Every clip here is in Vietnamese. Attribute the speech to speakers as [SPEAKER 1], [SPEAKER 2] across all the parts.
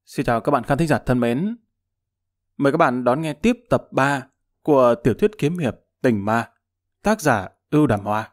[SPEAKER 1] Xin chào các bạn khán thính giả thân mến. Mời các bạn đón nghe tiếp tập 3 của tiểu thuyết kiếm hiệp Tình Ma, tác giả Ưu Đàm Hoa.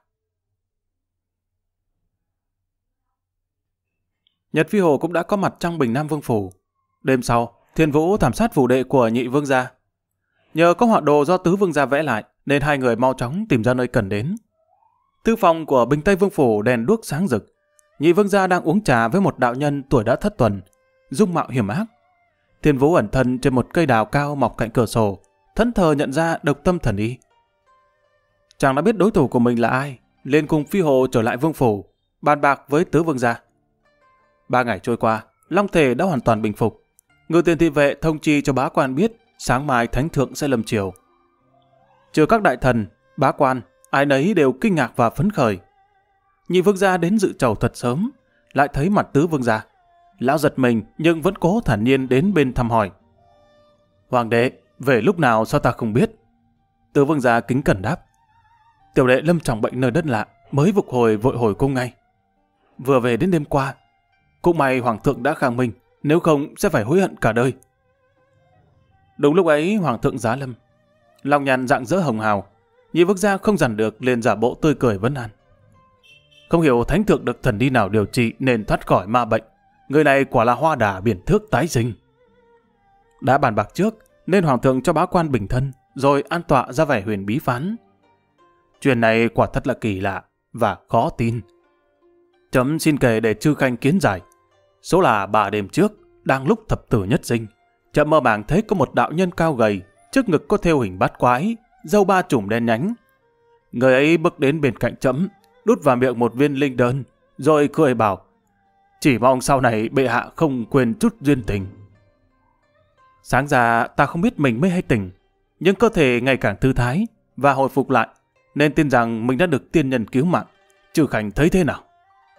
[SPEAKER 1] Nhật Phi Hồ cũng đã có mặt trong Bình Nam Vương Phủ. Đêm sau, Thiên Vũ thảm sát phủ đệ của Nhị Vương gia. Nhờ có họa đồ do Tứ Vương gia vẽ lại, nên hai người mau chóng tìm ra nơi cần đến. Thư phòng của Bình Tây Vương Phủ đèn đuốc sáng rực. Nhị Vương gia đang uống trà với một đạo nhân tuổi đã thất tuần, dung mạo hiểm ác. Thiên Vũ ẩn thân trên một cây đào cao mọc cạnh cửa sổ, thẫn thờ nhận ra Độc Tâm Thần Y. Chàng đã biết đối thủ của mình là ai, liền cùng Phi Hồ trở lại Vương Phủ, bàn bạc với Tứ Vương gia. 3 ngày trôi qua, long thể đã hoàn toàn bình phục. Ngự tiền thị vệ thông chi cho bá quan biết sáng mai thánh thượng sẽ lâm triều. Trừ các đại thần, bá quan, ai nấy đều kinh ngạc và phấn khởi. Nhị Vương gia đến dự trầu thật sớm, lại thấy mặt Tứ Vương gia. Lão giật mình nhưng vẫn cố thản nhiên đến bên thăm hỏi. Hoàng đệ, về lúc nào sao ta không biết? Tứ Vương gia kính cẩn đáp. Tiểu đệ lâm trọng bệnh nơi đất lạ, mới phục hồi vội hồi cung ngay. Vừa về đến đêm qua. Cũng may Hoàng thượng đã khang minh, nếu không sẽ phải hối hận cả đời. Đúng lúc ấy Hoàng thượng giá lâm. Lòng nhàn rạng rỡ hồng hào. Nhị Vương gia không dằn được liền giả bộ tươi cười vấn an. Không hiểu thánh thượng được thần đi nào điều trị nên thoát khỏi ma bệnh. Người này quả là hoa đà biển thước tái sinh. Đã bàn bạc trước nên Hoàng thượng cho bá quan bình thân, rồi an tọa ra vẻ huyền bí phán. Chuyện này quả thật là kỳ lạ và khó tin. Chấm xin kể để chư khanh kiến giải. Số là 3 đêm trước, đang lúc thập tử nhất sinh, chậm mơ màng thấy có một đạo nhân cao gầy, trước ngực có thêu hình bát quái, râu 3 chùm đen nhánh. Người ấy bước đến bên cạnh chấm, đút vào miệng một viên linh đơn, rồi cười bảo: chỉ mong sau này bệ hạ không quên chút duyên tình. Sáng ra ta không biết mình mê hay tỉnh, nhưng cơ thể ngày càng thư thái và hồi phục lại, nên tin rằng mình đã được tiên nhân cứu mạng. Chư khanh thấy thế nào?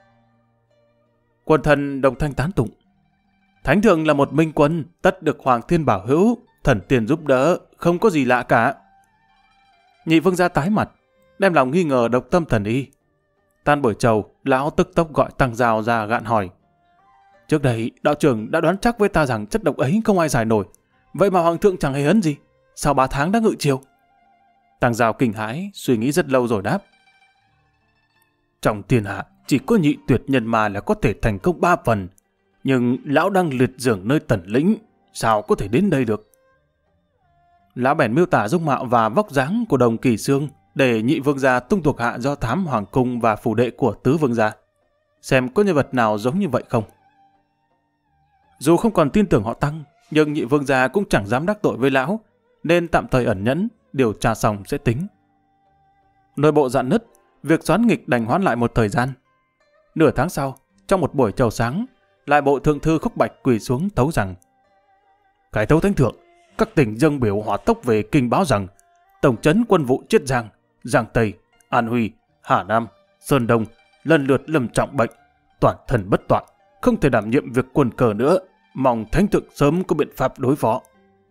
[SPEAKER 1] Quần thần đồng thanh tán tụng. Thánh thượng là một minh quân, tất được Hoàng thiên bảo hữu, thần tiền giúp đỡ, không có gì lạ cả. Nhị Vương gia tái mặt, đem lòng nghi ngờ Độc Tâm Thần Y. Tan buổi trầu, lão tức tốc gọi Tăng Giao ra gạn hỏi. Trước đây, đạo trưởng đã đoán chắc với ta rằng chất độc ấy không ai giải nổi. Vậy mà Hoàng thượng chẳng hề hấn gì. Sau 3 tháng đã ngự triều? Tăng Giao kinh hãi, suy nghĩ rất lâu rồi đáp. Trong thiên hạ, chỉ có nhị tuyệt nhân mà là có thể thành công 3 phần. Nhưng lão đang liệt giường nơi Tần Lĩnh, sao có thể đến đây được? Lão bèn miêu tả dung mạo và vóc dáng của Đồng Kỳ Xương, để Nhị Vương gia tung thuộc hạ do thám hoàng cung và phủ đệ của Tứ Vương gia, xem có nhân vật nào giống như vậy không. Dù không còn tin tưởng họ Tăng, nhưng Nhị Vương gia cũng chẳng dám đắc tội với lão, nên tạm thời ẩn nhẫn, điều tra xong sẽ tính. Nội bộ rạn nứt, việc xoán nghịch đành hoãn lại một thời gian. Nửa tháng sau, trong một buổi chầu sáng, lại bộ thượng thư Khúc Bạch quỳ xuống tấu rằng: Khải tấu thánh thượng, các tỉnh dâng biểu hỏa tốc về kinh báo rằng tổng trấn quân vụ Chiết Giang, Giang Tây, An Huy, Hà Nam, Sơn Đông lần lượt lâm trọng bệnh, toàn thân bất toại, không thể đảm nhiệm việc quân cờ nữa, mong thánh thượng sớm có biện pháp đối phó.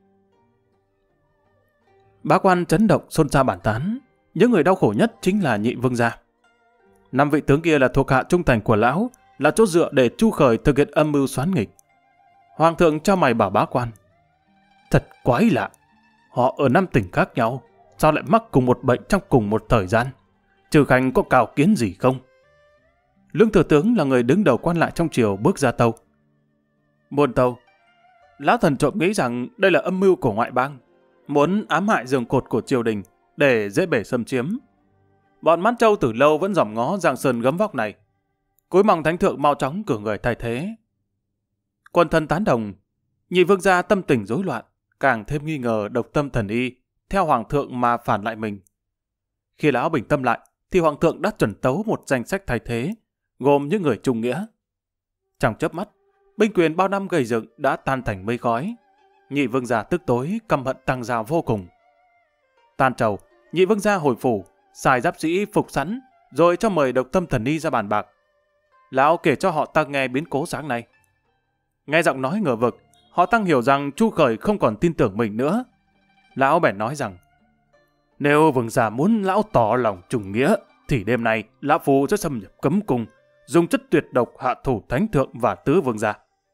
[SPEAKER 1] Bá quan chấn động xôn xao bàn tán, những người đau khổ nhất chính là Nhị Vương gia. 5 vị tướng kia là thuộc hạ trung thành của lão, là chỗ dựa để Chu Khởi thực hiện âm mưu xoán nghịch. Hoàng thượng cho mày bảo bá quan: thật quái lạ, họ ở 5 tỉnh khác nhau, sao lại mắc cùng một bệnh trong cùng một thời gian? Chư khanh có cào kiến gì không? Lương thừa tướng là người đứng đầu quan lại trong triều bước ra tâu. Buồn tâu, lão thần trộm nghĩ rằng đây là âm mưu của ngoại bang, muốn ám hại giường cột của triều đình để dễ bể xâm chiếm. Bọn Mãn Châu từ lâu vẫn dòm ngó Giang Sơn gấm vóc này, cúi mong thánh thượng mau chóng cử người thay thế. Quần thần tán đồng. Nhị Vương gia tâm tình rối loạn, càng thêm nghi ngờ Độc Tâm Thần Y theo Hoàng thượng mà phản lại mình. Khi lão bình tâm lại, thì Hoàng thượng đã chuẩn tấu một danh sách thay thế, gồm những người trung nghĩa. Trong chớp mắt, binh quyền bao năm gầy dựng đã tan thành mây khói. Nhị Vương gia tức tối, căm hận Tăng Giao vô cùng. Tan trầu, Nhị Vương gia hồi phủ, xài giáp sĩ phục sẵn, rồi cho mời Độc Tâm Thần Y ra bàn bạc. Lão kể cho họ Tăng nghe biến cố sáng nay. Nghe giọng nói ngờ vực, họ Tăng hiểu rằng Chu Khởi không còn tin tưởng mình nữa. Lão bèn nói rằng: nếu Vương gia muốn lão tỏ lòng trùng nghĩa, thì đêm nay lão phu sẽ xâm nhập cấm cung, dùng chất tuyệt độc hạ thủ thánh thượng và Tứ Vương gia.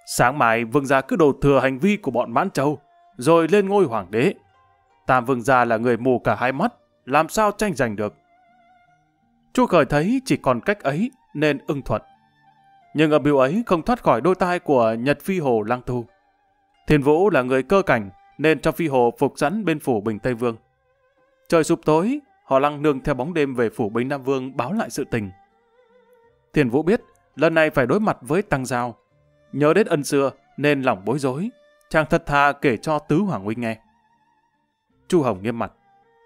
[SPEAKER 1] Sáng mai vương gia cứ đổ thừa hành vi của bọn Mãn Châu, rồi lên ngôi hoàng đế. Tam vương gia là người mù cả hai mắt, làm sao tranh giành được. Chu Khởi thấy chỉ còn cách ấy nên ưng thuận. Nhưng âm mưu ấy không thoát khỏi đôi tai của Nhật Phi Hồ Lăng Thu. Thiên Vũ là người cơ cảnh nên cho Phi Hồ phục sẵn bên phủ Bình Tây Vương. Trời sụp tối, họ Lăng nương theo bóng đêm về phủ Bình Nam Vương báo lại sự tình. Thiên Vũ biết lần này phải đối mặt với Tăng Giao. Nhớ đến ân xưa nên lòng bối rối, chàng thật thà kể cho Tứ Hoàng huynh nghe. Chu Hồng nghiêm mặt.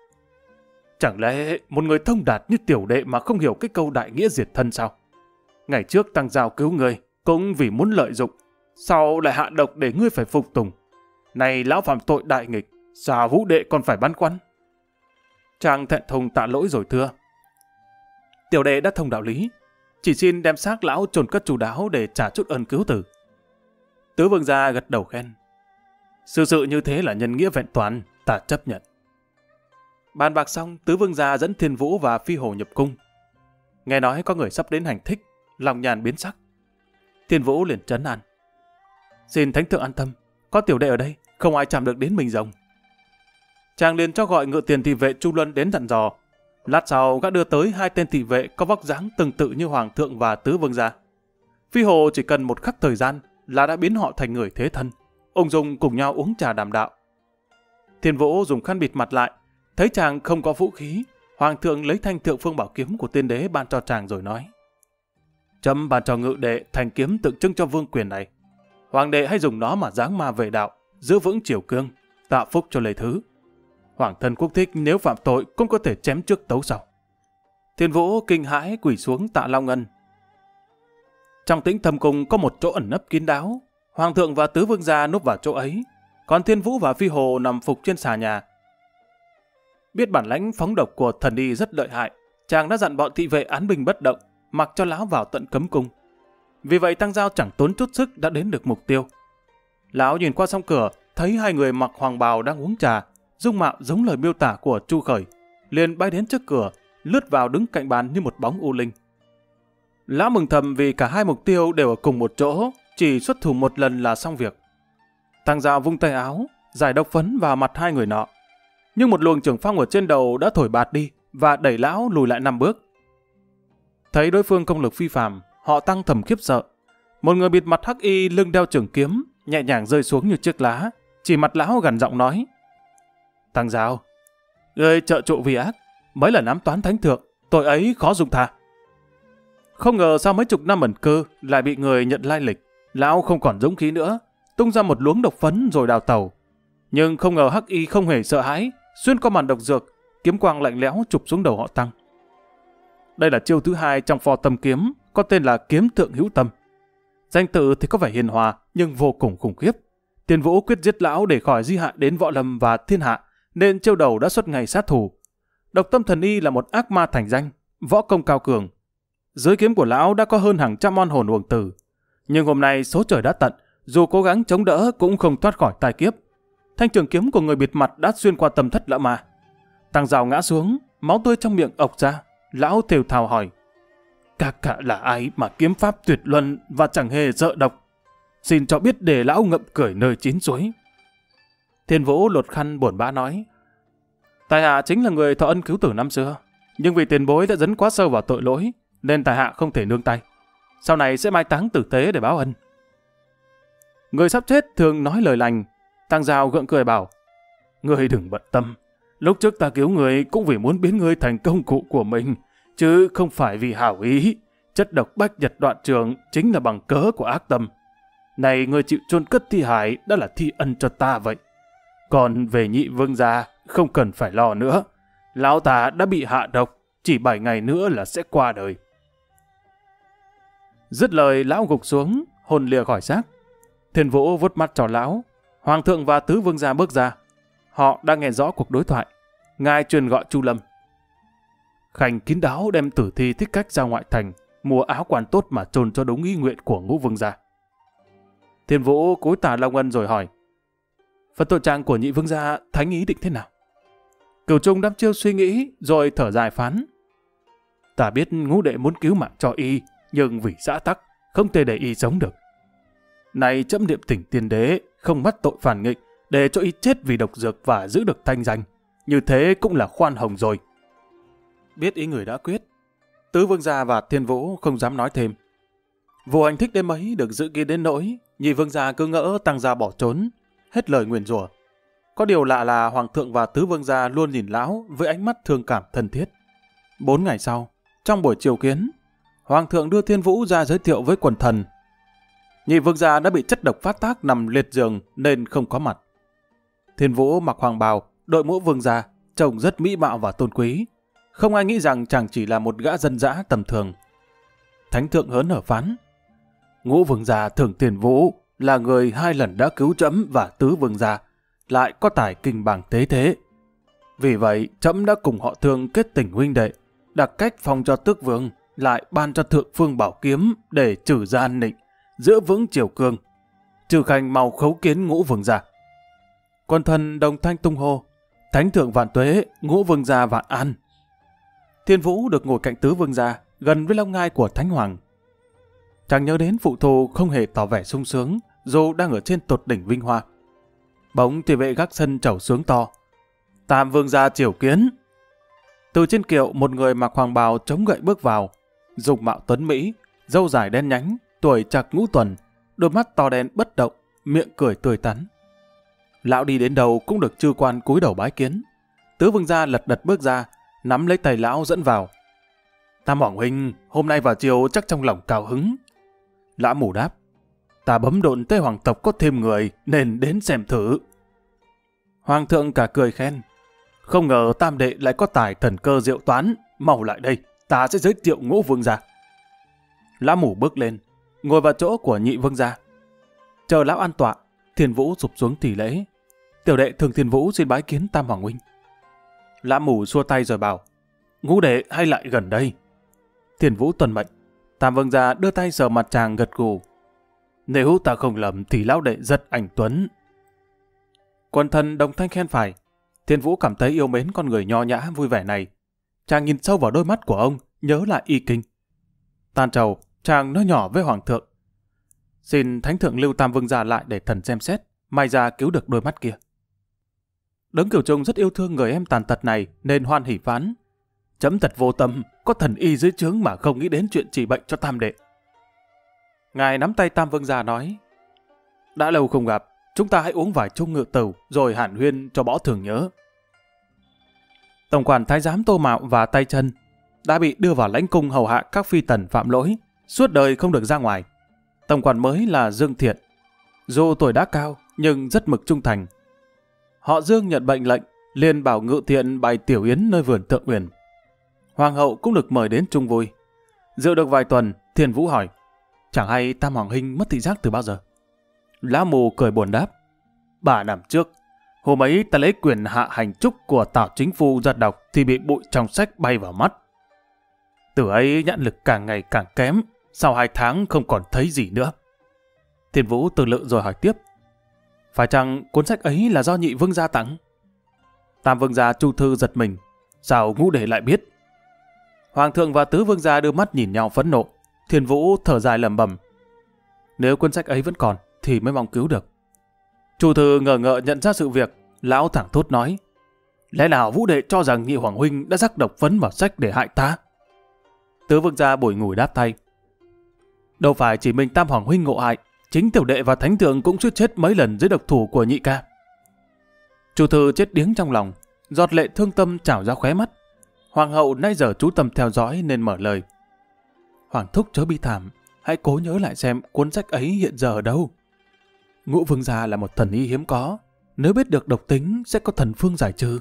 [SPEAKER 1] Chẳng lẽ một người thông đạt như tiểu đệ mà không hiểu cái câu đại nghĩa diệt thân sao? Ngày trước Tăng Giao cứu ngươi cũng vì muốn lợi dụng, sau lại hạ độc để ngươi phải phục tùng. Này lão phạm tội đại nghịch, sao Vũ đệ còn phải băn khoăn? Chàng thẹn thùng tạ lỗi rồi thưa. Tiểu đệ đã thông đạo lý, chỉ xin đem xác lão chôn cất chu đáo để trả chút ơn cứu tử. Tứ vương gia gật đầu khen. Sự như thế là nhân nghĩa vẹn toàn, ta chấp nhận. Bàn bạc xong, Tứ vương gia dẫn Thiên Vũ và Phi Hồ nhập cung. Nghe nói có người sắp đến hành thích, lòng nhàn biến sắc. Thiên Vũ liền trấn an. Xin thánh thượng an tâm, có tiểu đệ ở đây, không ai chạm được đến mình rồng. Chàng liền cho gọi ngự tiền thị vệ Chu Luân đến dặn dò. Lát sau gã đưa tới 2 tên thị vệ có vóc dáng tương tự như Hoàng thượng và Tứ vương gia. Phi Hồ chỉ cần một khắc thời gian là đã biến họ thành người thế thân, ung dung cùng nhau uống trà đàm đạo. Thiên Vũ dùng khăn bịt mặt lại, thấy chàng không có vũ khí, Hoàng thượng lấy thanh Thượng Phương Bảo Kiếm của tiên đế ban cho chàng rồi nói. Trẫm ban cho ngự đệ thanh kiếm tượng trưng cho vương quyền này. Hoàng đệ hãy dùng nó mà giáng ma về đạo, giữ vững triều cương, tạo phúc cho Lê Thứ. Hoàng thân quốc thích nếu phạm tội cũng có thể chém trước tấu sau. Thiên Vũ kinh hãi quỳ xuống tạ Long Ân. Trong tĩnh thâm cung có một chỗ ẩn nấp kín đáo, Hoàng thượng và Tứ vương gia núp vào chỗ ấy, còn Thiên Vũ và Phi Hồ nằm phục trên xà nhà. Biết bản lãnh phóng độc của thần y rất lợi hại, chàng đã dặn bọn thị vệ án binh bất động, mặc cho lão vào tận cấm cung. Vì vậy Tăng Giao chẳng tốn chút sức đã đến được mục tiêu. Lão nhìn qua song cửa, thấy 2 người mặc hoàng bào đang uống trà, dung mạo giống lời miêu tả của Chu Khởi, liền bay đến trước cửa, lướt vào đứng cạnh bàn như một bóng u linh. Lão mừng thầm vì cả 2 mục tiêu đều ở cùng một chỗ, chỉ xuất thủ một lần là xong việc. Tăng Giao vung tay áo, giải độc phấn vào mặt 2 người nọ. Nhưng một luồng trường phong ở trên đầu đã thổi bạt đi và đẩy lão lùi lại 5 bước. Thấy đối phương công lực phi phàm, họ Tăng thầm khiếp sợ. Một người bịt mặt hắc y lưng đeo trường kiếm, nhẹ nhàng rơi xuống như chiếc lá, chỉ mặt lão gằn giọng nói. Tăng Giao, ngươi trợ trụ vì ác, mấy lần ám toán thánh thượng, tội ấy khó dung tha. Không ngờ sau mấy chục năm ẩn cư lại bị người nhận lai lịch, lão không còn dũng khí nữa, tung ra một luống độc phấn rồi đào tẩu. Nhưng không ngờ hắc y không hề sợ hãi, xuyên qua màn độc dược, kiếm quang lạnh lẽo chụp xuống đầu họ Tăng. Đây là chiêu thứ 2 trong Phò Tâm Kiếm, có tên là Kiếm Thượng Hữu Tâm. Danh tự thì có vẻ hiền hòa, nhưng vô cùng khủng khiếp. Thiên Vũ quyết giết lão để khỏi di hại đến võ lâm và thiên hạ, nên chiêu đầu đã xuất ngày sát thủ. Độc Tâm Thần Y là một ác ma thành danh, võ công cao cường. Dưới kiếm của lão đã có hơn hàng trăm oan hồn uổng tử. Nhưng hôm nay số trời đã tận, dù cố gắng chống đỡ cũng không thoát khỏi tai kiếp. Thanh trường kiếm của người bịt mặt đã xuyên qua tâm thất lão ma. Tăng Giao ngã xuống, máu tươi trong miệng ộc ra. Lão thều thào hỏi. Các cả là ai mà kiếm pháp tuyệt luân và chẳng hề sợ độc? Xin cho biết để lão ngậm cười nơi chín suối. Thiên Vũ lột khăn buồn bã nói. Tài hạ chính là người thọ ân cứu tử năm xưa, nhưng vì tiền bối đã dấn quá sâu vào tội lỗi, nên tài hạ không thể nương tay. Sau này sẽ mai táng tử tế để báo ân. Người sắp chết thường nói lời lành. Tăng Giao gượng cười bảo. Ngươi đừng bận tâm. Lúc trước ta cứu người cũng vì muốn biến ngươi thành công cụ của mình, chứ không phải vì hảo ý. Chất độc bách nhật đoạn trường chính là bằng cớ của ác tâm. Này ngươi chịu chôn cất thi hài đã là thi ân cho ta vậy. Còn về Nhị vương gia, không cần phải lo nữa. Lão ta đã bị hạ độc, chỉ 7 ngày nữa là sẽ qua đời. Dứt lời lão gục xuống, hồn lìa khỏi xác. Thiên Vũ vuốt mắt cho lão. Hoàng thượng và Tứ vương gia bước ra. Họ đang nghe rõ cuộc đối thoại. Ngài truyền gọi Chu Lâm. Khanh kín đáo đem tử thi Thích Cách ra ngoại thành, mua áo quan tốt mà chôn cho đúng ý nguyện của Ngũ vương gia. Thiên Vũ cúi tà Long Ân rồi hỏi. Phần tội trạng của Nhị vương gia thánh ý định thế nào? Cửu Trung đăm chiêu suy nghĩ rồi thở dài phán. Ta biết Ngũ đệ muốn cứu mạng cho y, nhưng vì xã tắc không thể để y sống được. Này trẫm niệm tình tiên đế, không mắc tội phản nghịch, để cho y chết vì độc dược và giữ được thanh danh. Như thế cũng là khoan hồng rồi. Biết ý người đã quyết, Tứ Vương gia và Thiên Vũ không dám nói thêm. Vụ hành thích đêm ấy được giữ kín đến nỗi Nhị Vương gia cứ ngỡ Tăng gia bỏ trốn, hết lời nguyền rủa. Có điều lạ là Hoàng thượng và Tứ Vương gia luôn nhìn lão với ánh mắt thương cảm thân thiết. 4 ngày sau, trong buổi triều kiến, Hoàng thượng đưa Thiên Vũ ra giới thiệu với quần thần. Nhị Vương gia đã bị chất độc phát tác nằm liệt giường nên không có mặt. Thiên Vũ mặc hoàng bào, đội mũ vương gia, trông rất mỹ mạo và tôn quý. Không ai nghĩ rằng chàng chỉ là một gã dân dã tầm thường. Thánh thượng hớn hở phán: Ngũ Vương gia Thưởng Thiên Vũ là người 2 lần đã cứu trẫm và Tứ Vương gia, lại có tài kinh bảng tế thế. Vì vậy, trẫm đã cùng họ Thương kết tình huynh đệ, đặt cách phong cho tước vương, lại ban cho thượng phương bảo kiếm để trừ ra an ninh, giữ vững triều cương. Trừ khanh mau khấu kiến Ngũ Vương gia. Quân thần đồng thanh tung hô: Thánh thượng vạn tuế, Ngũ Vương gia vạn an. Thiên Vũ được ngồi cạnh Tứ Vương gia, gần với long ngai của Thánh Hoàng. Chàng nhớ đến phụ thù không hề tỏ vẻ sung sướng, dù đang ở trên tột đỉnh vinh hoa. Bỗng thị vệ gác sân trẩu sướng to: Tam Vương gia triều kiến. Từ trên kiệu, một người mặc hoàng bào chống gậy bước vào, dùng mạo tuấn mỹ, râu dài đen nhánh, tuổi trạc ngũ tuần, đôi mắt to đen bất động, miệng cười tươi tắn. Lão đi đến đâu cũng được chư quan cúi đầu bái kiến. Tứ Vương gia lật đật bước ra, nắm lấy tay lão dẫn vào. Tam Hoàng huynh, hôm nay vào chiều chắc trong lòng cao hứng. Lã Mù đáp: Ta bấm độn tới hoàng tộc có thêm người nên đến xem thử. Hoàng thượng cả cười khen: Không ngờ tam đệ lại có tài thần cơ diệu toán, mau lại đây, ta sẽ giới thiệu Ngũ Vương gia. Lã Mù bước lên, ngồi vào chỗ của Nhị Vương gia. Chờ lão an tọa, Thiên Vũ sụp xuống tỷ lễ: Tiểu đệ Thường Thiên Vũ xin bái kiến Tam Hoàng huynh. Lã Mù xua tay rồi bảo: Ngũ đệ hay lại gần đây. Thiên Vũ tuân mệnh. Tam Vương gia đưa tay sờ mặt chàng gật gù: Nếu ta không lầm thì lão đệ rất anh tuấn. Quần thần đồng thanh khen phải. Thiên Vũ cảm thấy yêu mến con người nho nhã vui vẻ này. Chàng nhìn sâu vào đôi mắt của ông, nhớ lại y kinh. Tan trầu, chàng nói nhỏ với Hoàng thượng: Xin Thánh thượng lưu Tam Vương gia lại để thần xem xét, may ra cứu được đôi mắt kia. Đấng Kiều Trung rất yêu thương người em tàn tật này nên hoan hỉ phán: Chấm thật vô tâm, có thần y dưới trướng mà không nghĩ đến chuyện trị bệnh cho tam đệ. Ngài nắm tay Tam Vương gia nói: Đã lâu không gặp, chúng ta hãy uống vài chung ngự tửu rồi hàn huyên cho bỏ thường nhớ. Tổng quản thái giám Tô Mạo và Tay Chân đã bị đưa vào lãnh cung hầu hạ các phi tần phạm lỗi, suốt đời không được ra ngoài. Tổng quản mới là Dương Thiện, dù tuổi đã cao nhưng rất mực trung thành. Họ Dương nhận mệnh lệnh, liền bảo Ngự Thiện bày tiểu yến nơi vườn Thượng Uyển. Hoàng hậu cũng được mời đến chung vui. Dự được vài tuần, Thiên Vũ hỏi: Chẳng hay Tam Hoàng huynh mất thị giác từ bao giờ? Lã Mù cười buồn đáp: 3 năm trước, hôm ấy ta lấy quyền hạ hành trúc của Tào Chính Phu ra đọc thì bị bụi trong sách bay vào mắt. Từ ấy nhãn lực càng ngày càng kém, sau 2 tháng không còn thấy gì nữa. Thiên Vũ tư lự rồi hỏi tiếp: Phải chăng cuốn sách ấy là do Nhị Vương gia tặng? Tam Vương gia Chu Thư giật mình: Sao Ngũ đệ lại biết? Hoàng thượng và Tứ Vương gia đưa mắt nhìn nhau phẫn nộ. Thiên Vũ thở dài lẩm bẩm: Nếu cuốn sách ấy vẫn còn thì mới mong cứu được. Chu Thư ngờ ngợ nhận ra sự việc, lão thẳng thốt nói: Lẽ nào Vũ đệ cho rằng Nhị Hoàng huynh đã rắc độc phấn vào sách để hại ta? Tứ Vương gia bủi ngùi đáp thay: Đâu phải chỉ mình Tam Hoàng huynh ngộ hại, chính tiểu đệ và Thánh thượng cũng suýt chết mấy lần dưới độc thủ của Nhị ca. Chu Thư chết điếng trong lòng, giọt lệ thương tâm trào ra khóe mắt. Hoàng hậu nãy giờ chú tâm theo dõi nên mở lời: Hoàng thúc chớ bi thảm, hãy cố nhớ lại xem cuốn sách ấy hiện giờ ở đâu. Ngũ Vương gia là một thần y hiếm có, nếu biết được độc tính sẽ có thần phương giải trừ.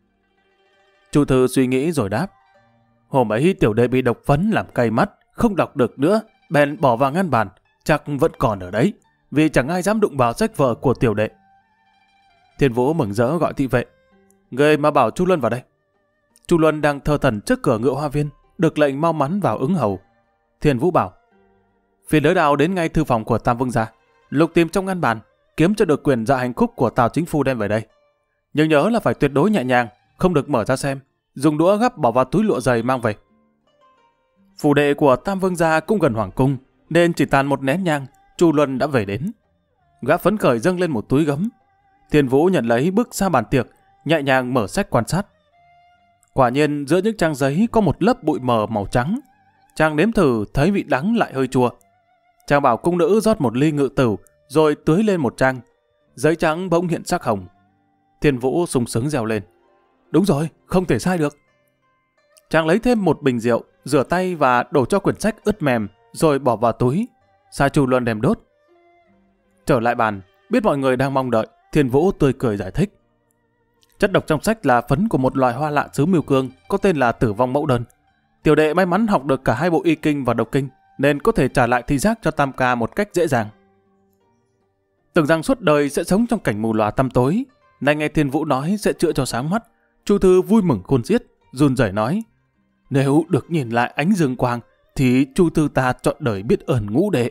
[SPEAKER 1] Chu Thư suy nghĩ rồi đáp: Hôm ấy tiểu đệ bị độc phấn làm cay mắt, không đọc được nữa, bèn bỏ vào ngăn bàn, chắc vẫn còn ở đấy, vì chẳng ai dám đụng vào sách vở của tiểu đệ. Thiên Vũ mừng rỡ gọi thị vệ: Người mà bảo Chu Luân vào đây. Chu Luân đang thơ thần trước cửa Ngự Hoa Viên, được lệnh mau mắn vào ứng hầu. Thiên Vũ bảo: Phiền đới đạo đến ngay thư phòng của Tam Vương gia, lục tìm trong ngăn bàn, kiếm cho được quyền dạ hành khúc của Tào Chính Phu đem về đây. Nhưng nhớ là phải tuyệt đối nhẹ nhàng, không được mở ra xem, dùng đũa gắp bỏ vào túi lụa dày mang về. Phủ đệ của Tam Vương gia cũng gần hoàng cung, nên chỉ tàn một nén nhang, Chu Luân đã về đến. Gã phấn khởi dâng lên một túi gấm. Thiên Vũ nhận lấy bước ra bàn tiệc, nhẹ nhàng mở sách quan sát. Quả nhiên giữa những trang giấy có một lớp bụi mờ màu trắng. Chàng nếm thử thấy vị đắng lại hơi chua. Chàng bảo cung nữ rót một ly ngự tửu rồi tưới lên một trang. Giấy trắng bỗng hiện sắc hồng. Thiên Vũ sung sướng reo lên. Đúng rồi, không thể sai được. Chàng lấy thêm một bình rượu, rửa tay và đổ cho quyển sách ướt mềm rồi bỏ vào túi. Sa Chu Luân đem đốt. Trở lại bàn, biết mọi người đang mong đợi, Thiên Vũ tươi cười giải thích. Chất độc trong sách là phấn của một loài hoa lạ xứ Miêu Cương có tên là Tử Vong Mẫu Đơn. Tiểu đệ may mắn học được cả hai bộ y kinh và độc kinh nên có thể trả lại thị giác cho Tam Ca một cách dễ dàng. Tưởng rằng suốt đời sẽ sống trong cảnh mù lòa tăm tối, nay nghe Thiên Vũ nói sẽ chữa cho sáng mắt, Chu Thư vui mừng khôn xiết, run rẩy nói: Nếu được nhìn lại ánh dương quang thì Chu Thư ta trọn đời biết ơn ngũ đệ.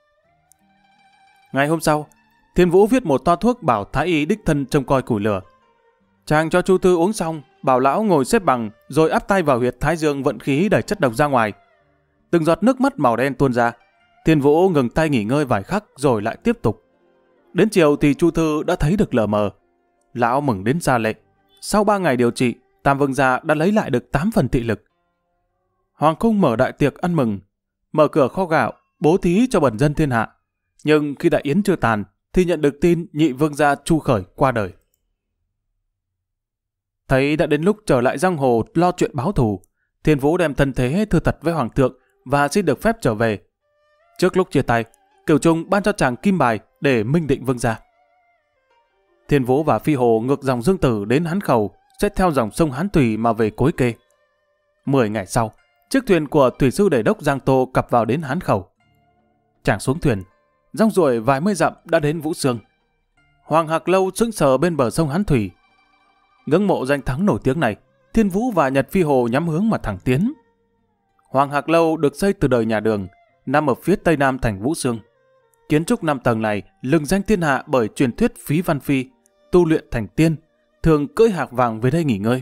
[SPEAKER 1] Ngày hôm sau, Thiên Vũ viết một toa thuốc bảo thái y đích thân trông coi củi lửa. Chàng cho Chu Thư uống xong, bảo lão ngồi xếp bằng rồi áp tay vào huyệt thái dương vận khí đẩy chất độc ra ngoài. Từng giọt nước mắt màu đen tuôn ra. Thiên Vũ ngừng tay nghỉ ngơi vài khắc rồi lại tiếp tục. Đến chiều thì Chu Thư đã thấy được lờ mờ. Lão mừng đến ra lệ. Sau 3 ngày điều trị, Tam Vương gia đã lấy lại được 8 phần thị lực. Hoàng cung mở đại tiệc ăn mừng, mở cửa kho gạo, bố thí cho bần dân thiên hạ. Nhưng khi đại yến chưa tàn, thì nhận được tin nhị vương gia Chu Khởi qua đời. Thấy đã đến lúc trở lại giang hồ lo chuyện báo thù, Thiên Vũ đem thân thế thưa thật với hoàng thượng và xin được phép trở về. Trước lúc chia tay, Cửu Trung ban cho chàng kim bài để minh định vương gia. Thiên Vũ và Phi Hồ ngược dòng Dương Tử đến Hán Khẩu, sẽ theo dòng sông Hán Thủy mà về Cối Kê. 10 ngày sau, chiếc thuyền của thủy sư đề đốc Giang Tô cập vào đến Hán Khẩu. Chàng xuống thuyền, rong ruổi vài mươi dặm đã đến Vũ Xương. Hoàng Hạc Lâu sững sờ bên bờ sông Hán Thủy. Ngưỡng mộ danh thắng nổi tiếng này, Thiên Vũ và Nhật Phi Hồ nhắm hướng mà thẳng tiến. Hoàng Hạc Lâu được xây từ đời nhà Đường, nằm ở phía tây nam thành Vũ Xương. Kiến trúc 5 tầng này lừng danh thiên hạ bởi truyền thuyết Phí Văn Phi, tu luyện thành tiên, thường cưỡi hạc vàng về đây nghỉ ngơi.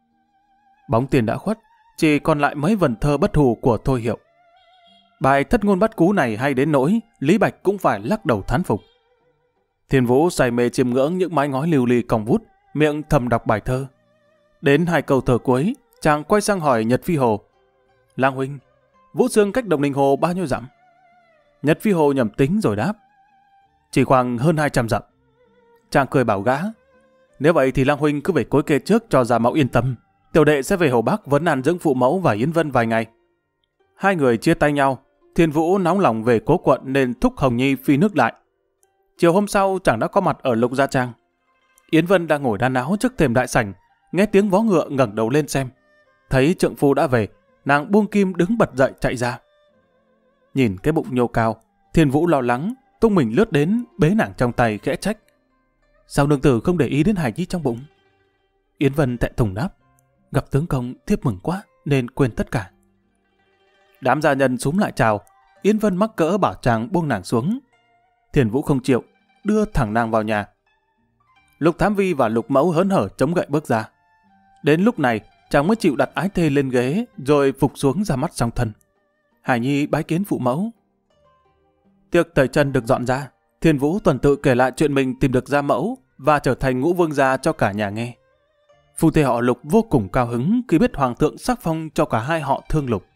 [SPEAKER 1] Bóng tiền đã khuất, chỉ còn lại mấy vần thơ bất hủ của Thôi Hiệu. Bài thất ngôn bắt cú này hay đến nỗi Lý Bạch cũng phải lắc đầu thán phục. Thiên Vũ say mê chiêm ngưỡng những mái ngói lưu ly cong vút, miệng thầm đọc bài thơ. Đến 2 câu thơ cuối, chàng quay sang hỏi Nhật Phi Hồ: Lang huynh, Vũ Xương cách Đồng Ninh Hồ bao nhiêu dặm? Nhật Phi Hồ nhẩm tính rồi đáp: Chỉ khoảng hơn 200 dặm. Chàng cười bảo gã: Nếu vậy thì Lang huynh cứ về Cối Kê trước cho Gia Mẫu yên tâm. Tiểu đệ sẽ về Hồ Bắc vấn an dưỡng phụ mẫu và Yến Vân vài ngày. Hai người chia tay nhau. Thiên Vũ nóng lòng về Cố Quận nên thúc Hồng Nhi phi nước lại. Chiều hôm sau chàng đã có mặt ở Lục Gia Trang. Yến Vân đang ngồi đan áo trước thềm đại sảnh, nghe tiếng vó ngựa ngẩng đầu lên xem. Thấy trượng phu đã về, nàng buông kim đứng bật dậy chạy ra. Nhìn cái bụng nhô cao, Thiên Vũ lo lắng, tung mình lướt đến bế nàng trong tay khẽ trách: Sao nương tử không để ý đến hài nhi trong bụng? Yến Vân thẹn thùng đáp: Gặp tướng công thiếp mừng quá nên quên tất cả. Đám gia nhân xúm lại chào. Yến Vân mắc cỡ bảo chàng buông nàng xuống. Thiên Vũ không chịu, đưa thẳng nàng vào nhà. Lục Thám Vi và Lục Mẫu hớn hở chống gậy bước ra. Đến lúc này chàng mới chịu đặt ái thê lên ghế rồi phục xuống ra mắt song thân. Hải Nhi bái kiến phụ mẫu. Tiệc tẩy trần được dọn ra. Thiên Vũ tuần tự kể lại chuyện mình tìm được Gia Mẫu và trở thành ngũ vương gia cho cả nhà nghe. Phu thê họ Lục vô cùng cao hứng khi biết hoàng thượng sắc phong cho cả hai họ Thương Lục.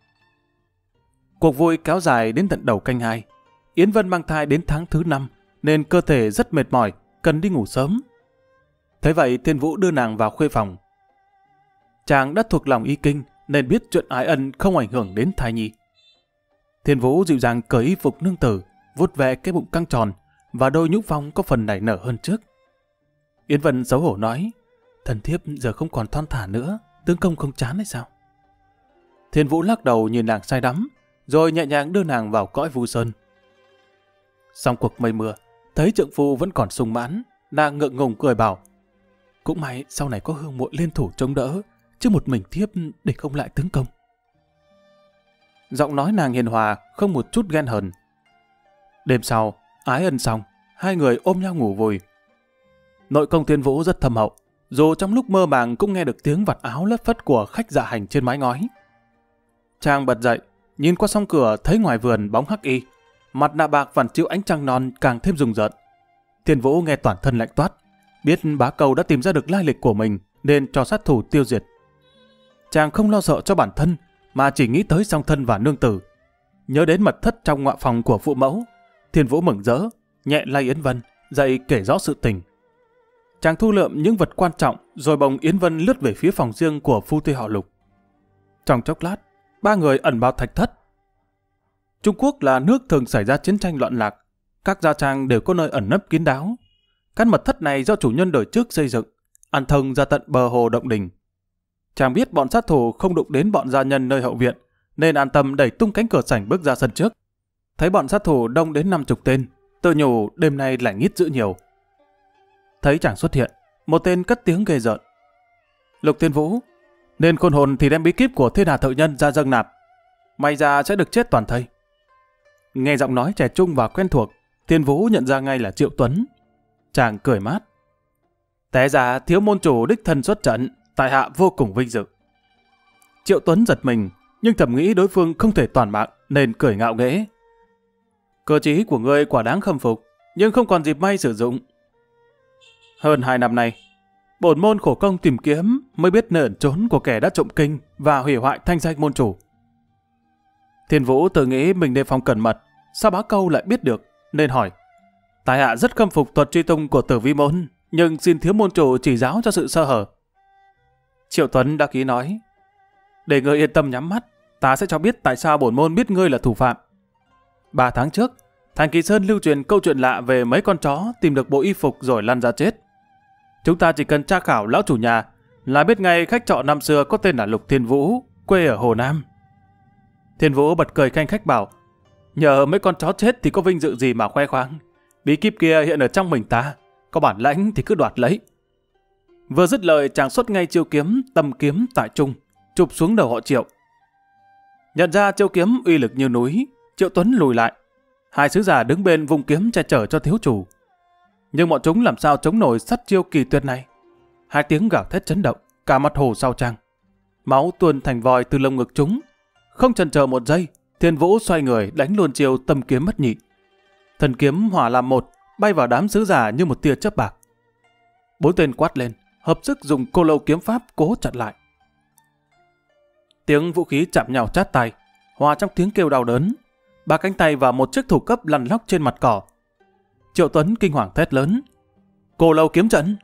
[SPEAKER 1] Cuộc vui kéo dài đến tận đầu canh 2. Yến Vân mang thai đến tháng thứ 5 nên cơ thể rất mệt mỏi, cần đi ngủ sớm. Thế vậy Thiên Vũ đưa nàng vào khuê phòng. Chàng đã thuộc lòng y kinh nên biết chuyện ái ân không ảnh hưởng đến thai nhi. Thiên Vũ dịu dàng cởi y phục nương tử, vuốt ve cái bụng căng tròn và đôi nhũ phong có phần nảy nở hơn trước. Yến Vân xấu hổ nói: Thần thiếp giờ không còn thon thả nữa, tướng công không chán hay sao? Thiên Vũ lắc đầu nhìn nàng say đắm, rồi nhẹ nhàng đưa nàng vào cõi Vu Sơn. Xong cuộc mây mưa, thấy trượng phu vẫn còn sung mãn, nàng ngượng ngùng cười bảo: Cũng may sau này có Hương muội liên thủ chống đỡ, chứ một mình thiếp để không lại tướng công. Giọng nói nàng hiền hòa, không một chút ghen hờn. Đêm sau, ái ân xong, hai người ôm nhau ngủ vùi. Nội công Thiên Vũ rất thâm hậu, dù trong lúc mơ màng cũng nghe được tiếng vặt áo lất phất của khách dạ hành trên mái ngói. Chàng bật dậy, nhìn qua song cửa thấy ngoài vườn bóng hắc y, mặt nạ bạc phản chiếu ánh trăng non càng thêm rùng rợn. Thiên Vũ nghe toàn thân lạnh toát, biết Bá Câu đã tìm ra được lai lịch của mình nên cho sát thủ tiêu diệt. Chàng không lo sợ cho bản thân mà chỉ nghĩ tới song thân và nương tử. Nhớ đến mật thất trong ngọa phòng của phụ mẫu, Thiên Vũ mừng rỡ, nhẹ lay Yến Vân, dậy kể rõ sự tình. Chàng thu lượm những vật quan trọng rồi bồng Yến Vân lướt về phía phòng riêng của phu thê họ Lục. Trong chốc lát, ba người ẩn vào thạch thất. Trung Quốc là nước thường xảy ra chiến tranh loạn lạc, các gia trang đều có nơi ẩn nấp kín đáo. Căn mật thất này do chủ nhân đời trước xây dựng, ăn thông ra tận bờ hồ Động Đình. Chàng biết bọn sát thủ không đụng đến bọn gia nhân nơi hậu viện, nên an tâm đẩy tung cánh cửa sảnh bước ra sân trước. Thấy bọn sát thủ đông đến 50 tên, tự nhủ đêm nay lạnh ít dữ nhiều. Thấy chàng xuất hiện, một tên cất tiếng ghê rợn. Lục Thiên Vũ, nên khôn hồn thì đem bí kíp của Thiên Hà Thợ Nhân ra dâng nạp. May ra sẽ được chết toàn thây. Nghe giọng nói trẻ trung và quen thuộc, Thiên Vũ nhận ra ngay là Triệu Tuấn. Chàng cười mát. Té ra thiếu môn chủ đích thân xuất trận, tại hạ vô cùng vinh dự. Triệu Tuấn giật mình, nhưng thầm nghĩ đối phương không thể toàn mạng nên cười ngạo nghễ. Cơ trí của ngươi quả đáng khâm phục, nhưng không còn dịp may sử dụng. Hơn 2 năm nay, bổn môn khổ công tìm kiếm mới biết nơi ẩn trốn của kẻ đã trộm kinh và hủy hoại thanh danh môn chủ. Thiên Vũ tự nghĩ mình đề phòng cẩn mật, sao Bá Câu lại biết được, nên hỏi. Tại hạ rất khâm phục thuật truy tung của Tử Vi môn, nhưng xin thiếu môn chủ chỉ giáo cho sự sơ hở. Triệu Tuấn đã ký nói. Để ngươi yên tâm nhắm mắt, ta sẽ cho biết tại sao bổn môn biết ngươi là thủ phạm. 3 tháng trước, Thành Kỳ Sơn lưu truyền câu chuyện lạ về mấy con chó tìm được bộ y phục rồi lăn ra chết. Chúng ta chỉ cần tra khảo lão chủ nhà là biết ngay khách trọ năm xưa có tên là Lục Thiên Vũ, quê ở Hồ Nam. Thiên Vũ bật cười khanh khách bảo, nhờ mấy con chó chết thì có vinh dự gì mà khoe khoang. Bí kíp kia hiện ở trong mình ta, có bản lãnh thì cứ đoạt lấy. Vừa dứt lời, chàng xuất ngay chiêu kiếm Tâm Kiếm tại trung, chụp xuống đầu họ Triệu. Nhận ra chiêu kiếm uy lực như núi, Triệu Tuấn lùi lại. Hai sứ giả đứng bên vùng kiếm che chở cho thiếu chủ. Nhưng bọn chúng làm sao chống nổi sát chiêu kỳ tuyệt này? Hai tiếng gào thét chấn động, cả mặt hồ sao trang. Máu tuôn thành vòi từ lồng ngực chúng. Không chần chờ một giây, Thiên Vũ xoay người đánh luôn chiêu Tâm Kiếm mất nhị. Thần kiếm hòa làm một, bay vào đám sứ giả như một tia chớp bạc. 4 tên quát lên, hợp sức dùng cô lâu kiếm pháp cố chặn lại. Tiếng vũ khí chạm nhau chát tay, hòa trong tiếng kêu đau đớn. 3 cánh tay và một chiếc thủ cấp lăn lóc trên mặt cỏ. Triệu Tuấn kinh hoàng thét lớn. Cô lâu kiếm trận!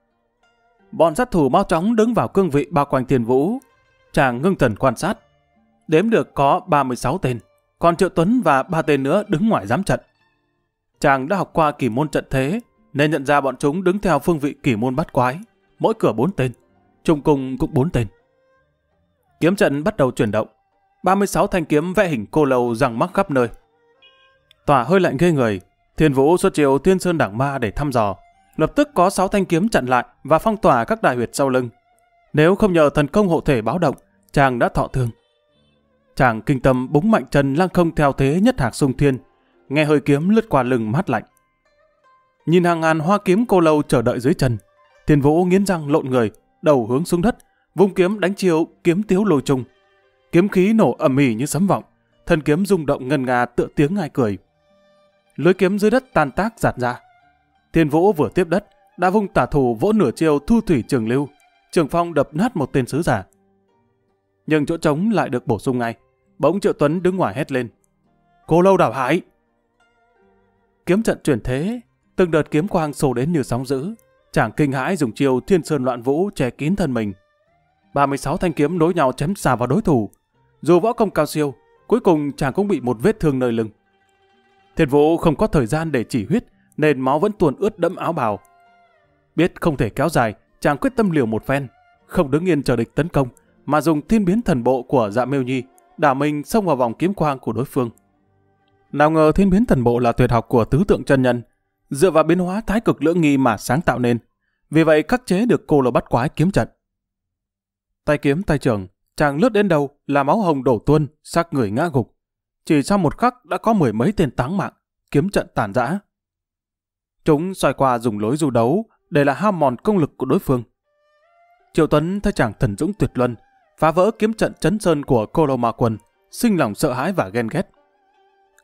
[SPEAKER 1] Bọn sát thủ mau chóng đứng vào cương vị bao quanh Thiên Vũ. Chàng ngưng thần quan sát. Đếm được có 36 tên, còn Triệu Tuấn và 3 tên nữa đứng ngoài giám trận. Chàng đã học qua kỳ môn trận thế, nên nhận ra bọn chúng đứng theo phương vị kỳ môn bắt quái, mỗi cửa 4 tên, chung cùng cũng 4 tên. Kiếm trận bắt đầu chuyển động, 36 thanh kiếm vẽ hình cô lâu giằng mắc khắp nơi. Tỏa hơi lạnh ghê người, Thiên Vũ xuất chiêu Thiên Sơn Đảng Ma để thăm dò, lập tức có 6 thanh kiếm chặn lại và phong tỏa các đại huyệt sau lưng. Nếu không nhờ thần công hộ thể báo động, chàng đã thọ thương. Chàng kinh tâm búng mạnh chân lăng không theo thế nhất hạc xung thiên, nghe hơi kiếm lướt qua lưng mát lạnh. Nhìn hàng ngàn hoa kiếm cô lâu chờ đợi dưới chân, Thiên Vũ nghiến răng lộn người, đầu hướng xuống đất, vung kiếm đánh chiêu kiếm tiếu lôi trùng. Kiếm khí nổ ầm ĩ như sấm vọng, thân kiếm rung động ngân nga tựa tiếng ai cười. Lưới kiếm dưới đất tan tác giạt ra. Thiên Vũ vừa tiếp đất, đã vung tả thủ vỗ nửa chiêu thu thủy trường lưu, trường phong đập nát một tên sứ giả. Nhưng chỗ trống lại được bổ sung ngay. Bỗng Triệu Tuấn đứng ngoài hét lên. Cô lâu đảo hải! Kiếm trận chuyển thế, từng đợt kiếm quang xô đến như sóng dữ. Chàng kinh hãi dùng chiêu Thiên Sơn Loạn Vũ che kín thân mình. 36 thanh kiếm nối nhau chém xà vào đối thủ. Dù võ công cao siêu, cuối cùng chàng cũng bị một vết thương nơi lưng. Thiên Vũ không có thời gian để chỉ huyết, nên máu vẫn tuôn ướt đẫm áo bào. Biết không thể kéo dài, chàng quyết tâm liều một phen, không đứng yên chờ địch tấn công, mà dùng thiên biến thần bộ của Dạ Miêu Nhi đả mình xông vào vòng kiếm quang của đối phương. Nào ngờ thiên biến thần bộ là tuyệt học của tứ tượng chân nhân, dựa vào biến hóa thái cực lưỡng nghi mà sáng tạo nên, vì vậy khắc chế được cô lâu bắt quái kiếm trận. Tay kiếm tay trường, chàng lướt đến đâu là máu hồng đổ tuôn, xác người ngã gục. Chỉ sau một khắc đã có 10 mấy tên táng mạng, kiếm trận tàn rã. Chúng xoay qua dùng lối du đấu để là hao mòn công lực của đối phương. Triệu Tuấn thấy chàng thần dũng tuyệt luân, phá vỡ kiếm trận chấn sơn của cô lâu ma quân, sinh lòng sợ hãi và ghen ghét.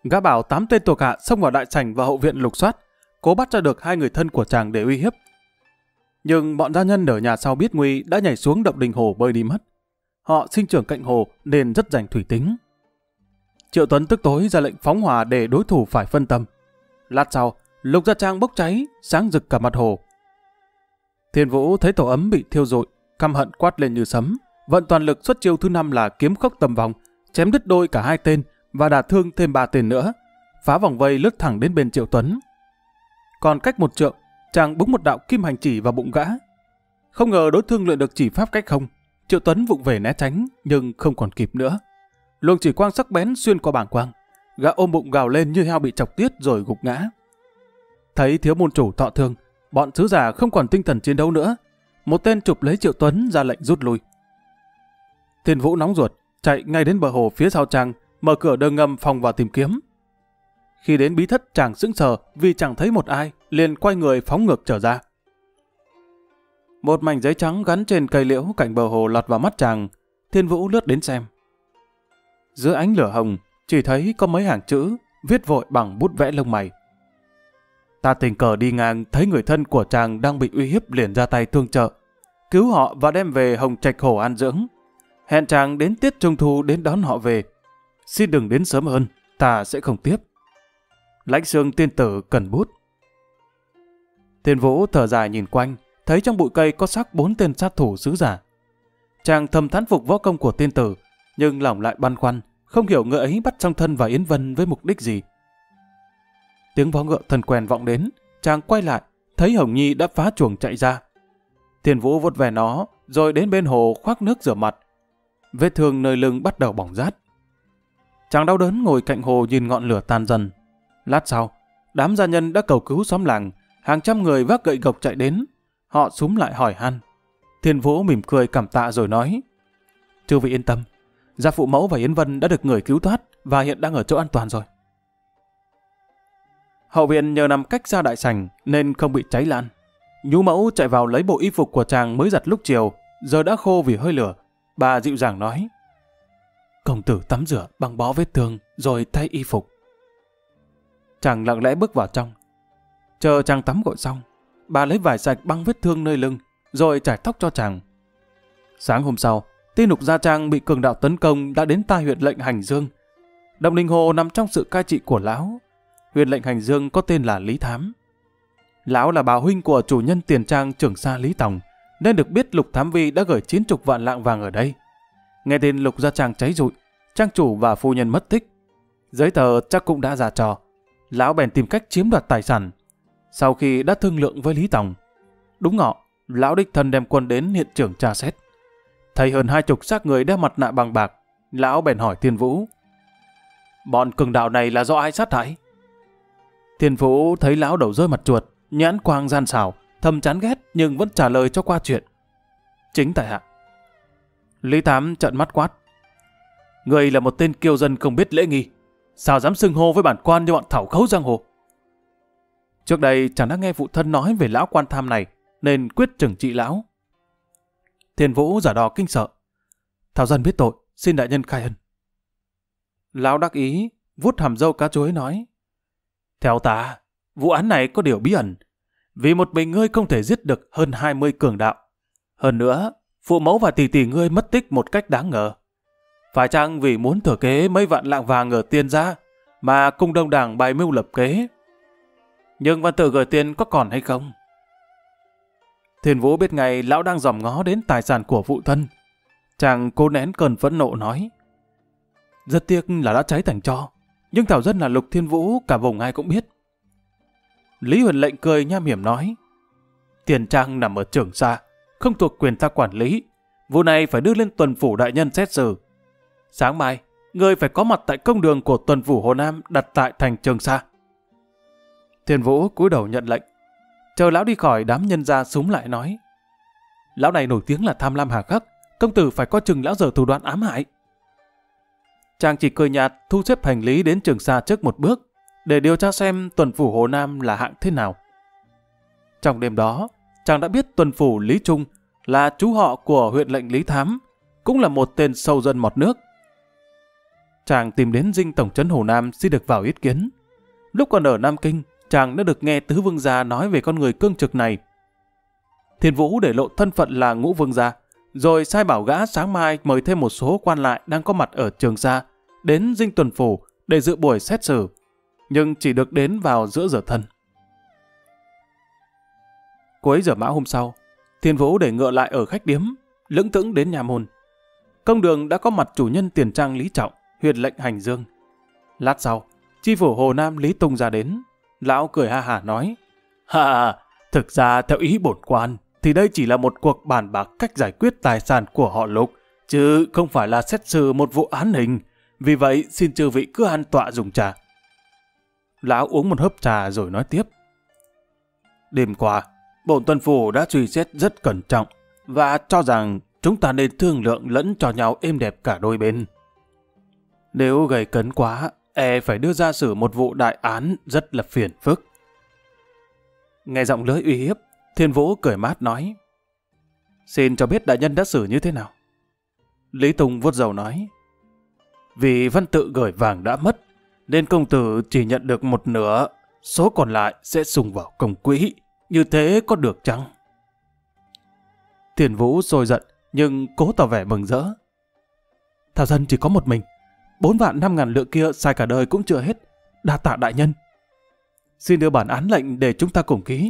[SPEAKER 1] Gã bảo 8 tên thuộc hạ xông vào đại sảnh và hậu viện lục soát, cố bắt ra được 2 người thân của chàng để uy hiếp. Nhưng bọn gia nhân ở nhà sau biết nguy đã nhảy xuống động đình hồ bơi đi mất. Họ sinh trưởng cạnh hồ nên rất giành thủy tính. Triệu Tuấn tức tối ra lệnh phóng hỏa để đối thủ phải phân tâm. Lát sau, Lục Gia Trang bốc cháy, sáng rực cả mặt hồ. Thiên Vũ thấy tổ ấm bị thiêu rụi, căm hận quát lên như sấm, vận toàn lực xuất chiêu thứ 5 là kiếm khốc tầm vòng, chém đứt đôi cả 2 tên và đả thương thêm 3 tên nữa, phá vòng vây lướt thẳng đến bên Triệu Tuấn. Còn cách 1 trượng, chàng búng một đạo kim hành chỉ vào bụng gã. Không ngờ đối thương luyện được chỉ pháp cách không, Triệu Tuấn vụng về né tránh nhưng không còn kịp nữa. Luồng chỉ quang sắc bén xuyên qua bảng quang, gã ôm bụng gào lên như heo bị chọc tiết rồi gục ngã. Thấy thiếu môn chủ thọ thương, bọn sứ giả không còn tinh thần chiến đấu nữa. Một tên chụp lấy Triệu Tuấn ra lệnh rút lui. Thiên Vũ nóng ruột, chạy ngay đến bờ hồ phía sau chàng, mở cửa đơ ngầm phòng vào tìm kiếm. Khi đến bí thất chàng sững sờ vì chẳng thấy một ai, liền quay người phóng ngược trở ra. Một mảnh giấy trắng gắn trên cây liễu cạnh bờ hồ lọt vào mắt chàng. Thiên Vũ lướt đến xem. Dưới ánh lửa hồng, chỉ thấy có mấy hàng chữ viết vội bằng bút vẽ lông mày. Ta tình cờ đi ngang thấy người thân của chàng đang bị uy hiếp, liền ra tay tương trợ, cứu họ và đem về Hồng Trạch Hồ an dưỡng. Hẹn chàng đến tiết trung thu đến đón họ về. Xin đừng đến sớm hơn, ta sẽ không tiếp. Lãnh Xương tiên tử cần bút. Thiên Vũ thở dài nhìn quanh, thấy trong bụi cây có xác 4 tên sát thủ sứ giả. Chàng thầm thán phục võ công của tiên tử, nhưng lòng lại băn khoăn, không hiểu người ấy bắt song thân và Yến Vân với mục đích gì. Tiếng vó ngựa thân quen vọng đến, chàng quay lại, thấy Hồng Nhi đã phá chuồng chạy ra. Thiên Vũ vuốt về nó, rồi đến bên hồ khoác nước rửa mặt. Vết thương nơi lưng bắt đầu bỏng rát. Chàng đau đớn ngồi cạnh hồ nhìn ngọn lửa tan dần. Lát sau, đám gia nhân đã cầu cứu xóm làng, hàng trăm người vác gậy gộc chạy đến. Họ xúm lại hỏi han. Thiên Vũ mỉm cười cảm tạ rồi nói: chư vị yên tâm, gia phụ mẫu và Yến Vân đã được người cứu thoát và hiện đang ở chỗ an toàn rồi. Hậu viện nhờ nằm cách xa đại sảnh nên không bị cháy lan. Nhú mẫu chạy vào lấy bộ y phục của chàng mới giặt lúc chiều, giờ đã khô vì hơi lửa. Bà dịu dàng nói: công tử tắm rửa băng bó vết thương rồi thay y phục. Chàng lặng lẽ bước vào trong. Chờ chàng tắm gội xong, bà lấy vải sạch băng vết thương nơi lưng rồi chải tóc cho chàng. Sáng hôm sau, tin Lục Gia Trang bị cường đạo tấn công đã đến tai huyện lệnh Hành Dương. Động Đình Hồ nằm trong sự cai trị của lão. Huyện lệnh Hành Dương có tên là Lý Thám. Lão là bà huynh của chủ nhân tiền trang Trường Sa Lý Tòng, nên được biết Lục Thám Vi đã gửi 90 vạn lạng vàng ở đây. Nghe tin Lục Gia Trang cháy rụi, trang chủ và phu nhân mất tích, giấy tờ chắc cũng đã ra trò. Lão bèn tìm cách chiếm đoạt tài sản. Sau khi đã thương lượng với Lý Tòng, đúng ngọ, lão đích thân đem quân đến hiện trường tra xét. Thấy hơn 20 xác người đeo mặt nạ bằng bạc, lão bèn hỏi Thiên Vũ: bọn cường đạo này là do ai sát hại? Thiên Vũ thấy lão đầu rơi mặt chuột, nhãn quang gian xảo, thầm chán ghét nhưng vẫn trả lời cho qua chuyện: chính tại hạ. Lý Thám trợn mắt quát: người là một tên kiêu dân không biết lễ nghi, sao dám xưng hô với bản quan như bọn thảo khấu giang hồ? Trước đây chàng đã nghe phụ thân nói về lão quan tham này, nên quyết trừng trị lão. Thiên Vũ giả đò kinh sợ: thảo dân biết tội, xin đại nhân khai ân. Lão đắc ý vuốt hàm râu cá chuối nói: theo ta, vụ án này có điều bí ẩn, vì một mình ngươi không thể giết được hơn 20 cường đạo. Hơn nữa, phụ mẫu và tỷ tỷ ngươi mất tích một cách đáng ngờ. Phải chăng vì muốn thừa kế mấy vạn lạng vàng ở Tiên Gia mà cùng đông đảng bày mưu lập kế? Nhưng văn tự gửi tiền có còn hay không? Thiên Vũ biết ngay lão đang dòm ngó đến tài sản của phụ thân. Chàng cố nén cơn phẫn nộ nói: rất tiếc là đã cháy thành tro, nhưng thảo dân là Lục Thiên Vũ, cả vùng ai cũng biết. Lý Huyền lệnh cười nham hiểm nói: tiền trang nằm ở Trường Sa, không thuộc quyền ta quản lý. Vụ này phải đưa lên tuần phủ đại nhân xét xử. Sáng mai, ngươi phải có mặt tại công đường của tuần phủ Hồ Nam đặt tại thành Trường Sa. Thiên Vũ cúi đầu nhận lệnh. Chờ lão đi khỏi, đám nhân gia súng lại nói: lão này nổi tiếng là tham lam hà khắc, công tử phải coi chừng lão giở thủ đoạn ám hại. Chàng chỉ cười nhạt thu xếp hành lý đến Trường Sa trước một bước, để điều tra xem tuần phủ Hồ Nam là hạng thế nào. Trong đêm đó, chàng đã biết tuần phủ Lý Trung là chú họ của huyện lệnh Lý Thám, cũng là một tên sâu dân mọt nước. chàng tìm đến dinh tổng trấn Hồ Nam xin được vào ý kiến. Lúc còn ở Nam Kinh, chàng đã được nghe tứ vương gia nói về con người cương trực này. Thiên Vũ để lộ thân phận là Ngũ vương gia, rồi sai bảo gã sáng mai mời thêm một số quan lại đang có mặt ở Trường Sa đến dinh tuần phủ để dự buổi xét xử, nhưng chỉ được đến vào giữa giờ thân. Cuối giờ mão hôm sau, Thiên Vũ để ngựa lại ở khách điếm, lững thững đến nhà môn. Công đường đã có mặt chủ nhân tiền trang Lý Trọng, huyệt lệnh hành dương. Lát sau, chi phủ Hồ Nam Lý Tùng ra đến. Lão cười ha hả nói: Thực ra theo ý bổn quan, thì đây chỉ là một cuộc bàn bạc cách giải quyết tài sản của họ Lục, chứ không phải là xét xử một vụ án hình. Vì vậy, xin chư vị cứ an tọa dùng trà. Lão uống một hớp trà rồi nói tiếp: Đêm qua, bổn tuần phủ đã suy xét rất cẩn trọng và cho rằng chúng ta nên thương lượng lẫn cho nhau êm đẹp cả đôi bên. Nếu gầy cấn quá, phải đưa ra xử một vụ đại án rất là phiền phức. Nghe giọng lưỡi uy hiếp, Thiên Vũ cười mát nói: Xin cho biết đại nhân đã xử như thế nào? Lý Tùng vuốt râu nói: Vì văn tự gửi vàng đã mất, nên công tử chỉ nhận được một nửa, số còn lại sẽ sung vào công quỹ. Như thế có được chăng? Thiên Vũ sôi giận, nhưng cố tỏ vẻ mừng rỡ. Thảo dân chỉ có một mình, 4.500.000 lượng kia xài cả đời cũng chưa hết. Đa tạ đại nhân. Xin đưa bản án lệnh để chúng ta cùng ký.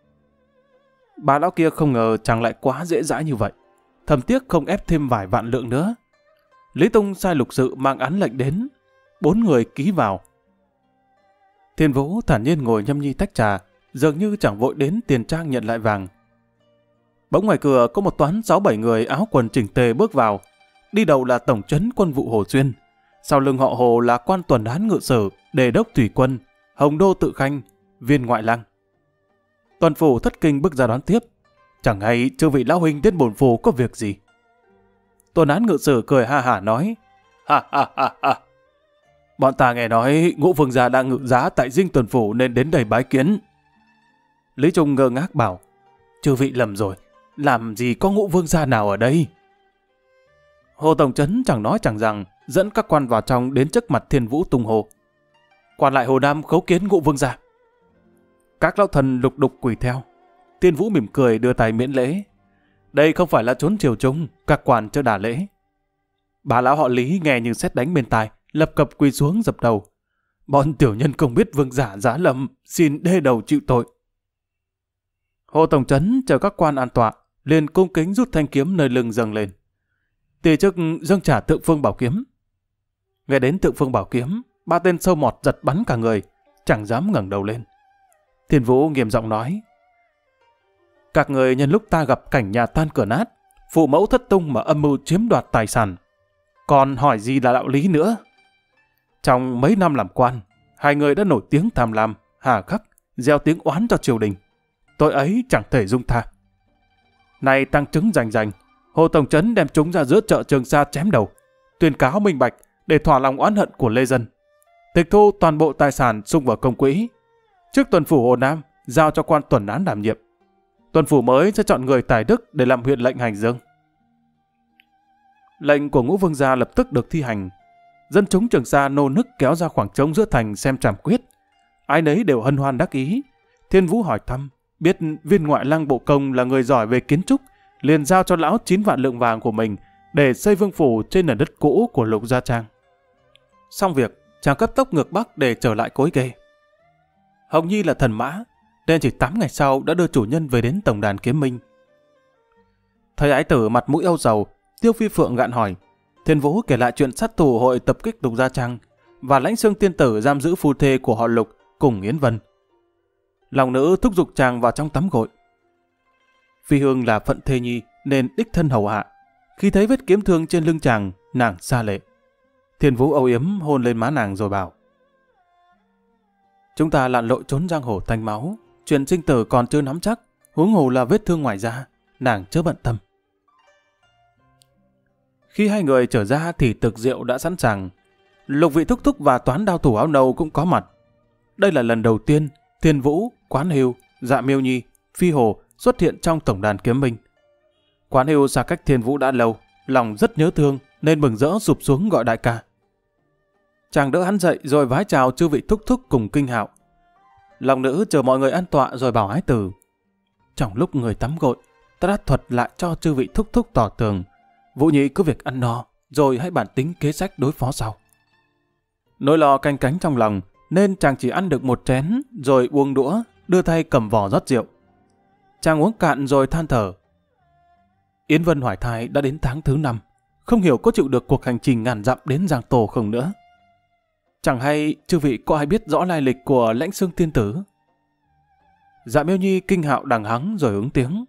[SPEAKER 1] Bà lão kia không ngờ chàng lại quá dễ dãi như vậy, thầm tiếc không ép thêm vài vạn lượng nữa. Lý Tùng sai lục sự mang án lệnh đến, 4 người ký vào. Thiên Vũ thản nhiên ngồi nhâm nhi tách trà, dường như chẳng vội đến tiền trang nhận lại vàng. Bỗng ngoài cửa có một toán 6-7 người áo quần chỉnh tề bước vào. Đi đầu là tổng trấn quân vụ Hồ Xuyên, sau lưng họ Hồ là quan tuần án ngự sử, đề đốc thủy quân, hồng đô tự khanh, viên ngoại lang. Tuần phủ thất kinh bước ra đón tiếp. Chẳng hay chư vị lão huynh đến bổn phủ có việc gì? Tuần án ngự sử cười ha hả nói: Ha. Bọn ta nghe nói Ngũ vương gia đang ngự giá tại dinh tuần phủ nên đến đây bái kiến. Lý Trung ngơ ngác bảo: Chư vị lầm rồi, làm gì có Ngũ vương gia nào ở đây? Hồ tổng trấn chẳng nói chẳng rằng dẫn các quan vào trong đến trước mặt Thiên Vũ tung hô: Quan lại Hồ Nam khấu kiến Ngũ vương gia. Các lão thần lục đục quỳ theo. Thiên Vũ mỉm cười đưa tay miễn lễ. Đây không phải là chốn triều trung, các quan cho đả lễ. Bà lão họ Lý nghe như sét đánh bên tai, lập cập quỳ xuống dập đầu: Bọn tiểu nhân không biết vương giả giá lầm, xin đê đầu chịu tội. Hồ tổng trấn chờ các quan an tọa, liền cung kính rút thanh kiếm nơi lưng dâng lên. Tỳ chức dâng trả Thượng Phương Bảo Kiếm. Nghe đến Thượng Phương Bảo Kiếm, 3 tên sâu mọt giật bắn cả người, chẳng dám ngẩng đầu lên. Thiên Vũ nghiêm giọng nói: Các người nhân lúc ta gặp cảnh nhà tan cửa nát, phụ mẫu thất tung mà âm mưu chiếm đoạt tài sản, còn hỏi gì là đạo lý nữa? Trong mấy năm làm quan, 2 người đã nổi tiếng tham lam, hà khắc, gieo tiếng oán cho triều đình. Tội ấy chẳng thể dung tha. Nay tăng chứng rành, Hồ tổng trấn đem chúng ra giữa chợ Trường Sa chém đầu, tuyên cáo minh bạch để thỏa lòng oán hận của lê dân. Tịch thu toàn bộ tài sản sung vào công quỹ. Trước tuần phủ Hồ Nam giao cho quan tuần án đảm nhiệm. Tuần phủ mới sẽ chọn người tài đức để làm huyện lệnh hành dương. Lệnh của Ngũ vương gia lập tức được thi hành. Dân chúng Trường Sa nô nức kéo ra khoảng trống giữa thành xem trảm quyết. Ai nấy đều hân hoan đắc ý. Thiên Vũ hỏi thăm, biết viên ngoại lang bộ công là người giỏi về kiến trúc, liền giao cho lão 9 vạn lượng vàng của mình để xây vương phủ trên nền đất cũ của Lục Gia Trang. Xong việc, chàng cấp tốc ngược bắc để trở lại cối ghê. Hồng Nhi là thần mã, nên chỉ 8 ngày sau đã đưa chủ nhân về đến tổng đàn Kiếm Minh. Thấy ái tử mặt mũi âu sầu, Tiêu Phi Phượng gạn hỏi. Thiên Vũ kể lại chuyện sát thủ hội tập kích Lục Gia Trang và lãnh xương tiên tử giam giữ phu thê của họ Lục cùng Yến Vân. Lòng nữ thúc giục chàng vào trong tắm gội. Phi Hương là phận thê nhi nên đích thân hầu hạ. Khi thấy vết kiếm thương trên lưng chàng, nàng xa lệ. Thiên Vũ âu yếm hôn lên má nàng rồi bảo: Chúng ta lặn lội trốn giang hồ tanh máu, chuyện sinh tử còn chưa nắm chắc, huống hồ là vết thương ngoài da, nàng chớ bận tâm. Khi 2 người trở ra thì thực rượu đã sẵn sàng. Lục vị thúc thúc và toán đao thủ áo nâu cũng có mặt. Đây là lần đầu tiên Thiên Vũ, Quán Hưu, Dạ Miêu Nhi, Phi Hồ xuất hiện trong tổng đàn Kiếm Minh. Quán Hưu xa cách Thiên Vũ đã lâu, lòng rất nhớ thương nên mừng rỡ sụp xuống gọi đại ca. Chàng đỡ hắn dậy rồi vái chào chư vị thúc thúc cùng Kinh Hạo. Lòng nữ chờ mọi người an tọa rồi bảo ái từ. Trong lúc người tắm gội, ta đã thuật lại cho chư vị thúc thúc tỏ tường. Vũ Nhị cứ việc ăn no, rồi hãy bàn tính kế sách đối phó sau. Nỗi lo canh cánh trong lòng, nên chàng chỉ ăn được một chén, rồi buông đũa, đưa tay cầm vò rót rượu. Chàng uống cạn rồi than thở. Yến Vân hoài thai đã đến tháng thứ 5, không hiểu có chịu được cuộc hành trình ngàn dặm đến Giang Tô không nữa. Chẳng hay chư vị có ai biết rõ lai lịch của Lãnh Xương tiên tử? Dạ Miêu Nhi Kinh Hạo đằng hắng rồi ứng tiếng.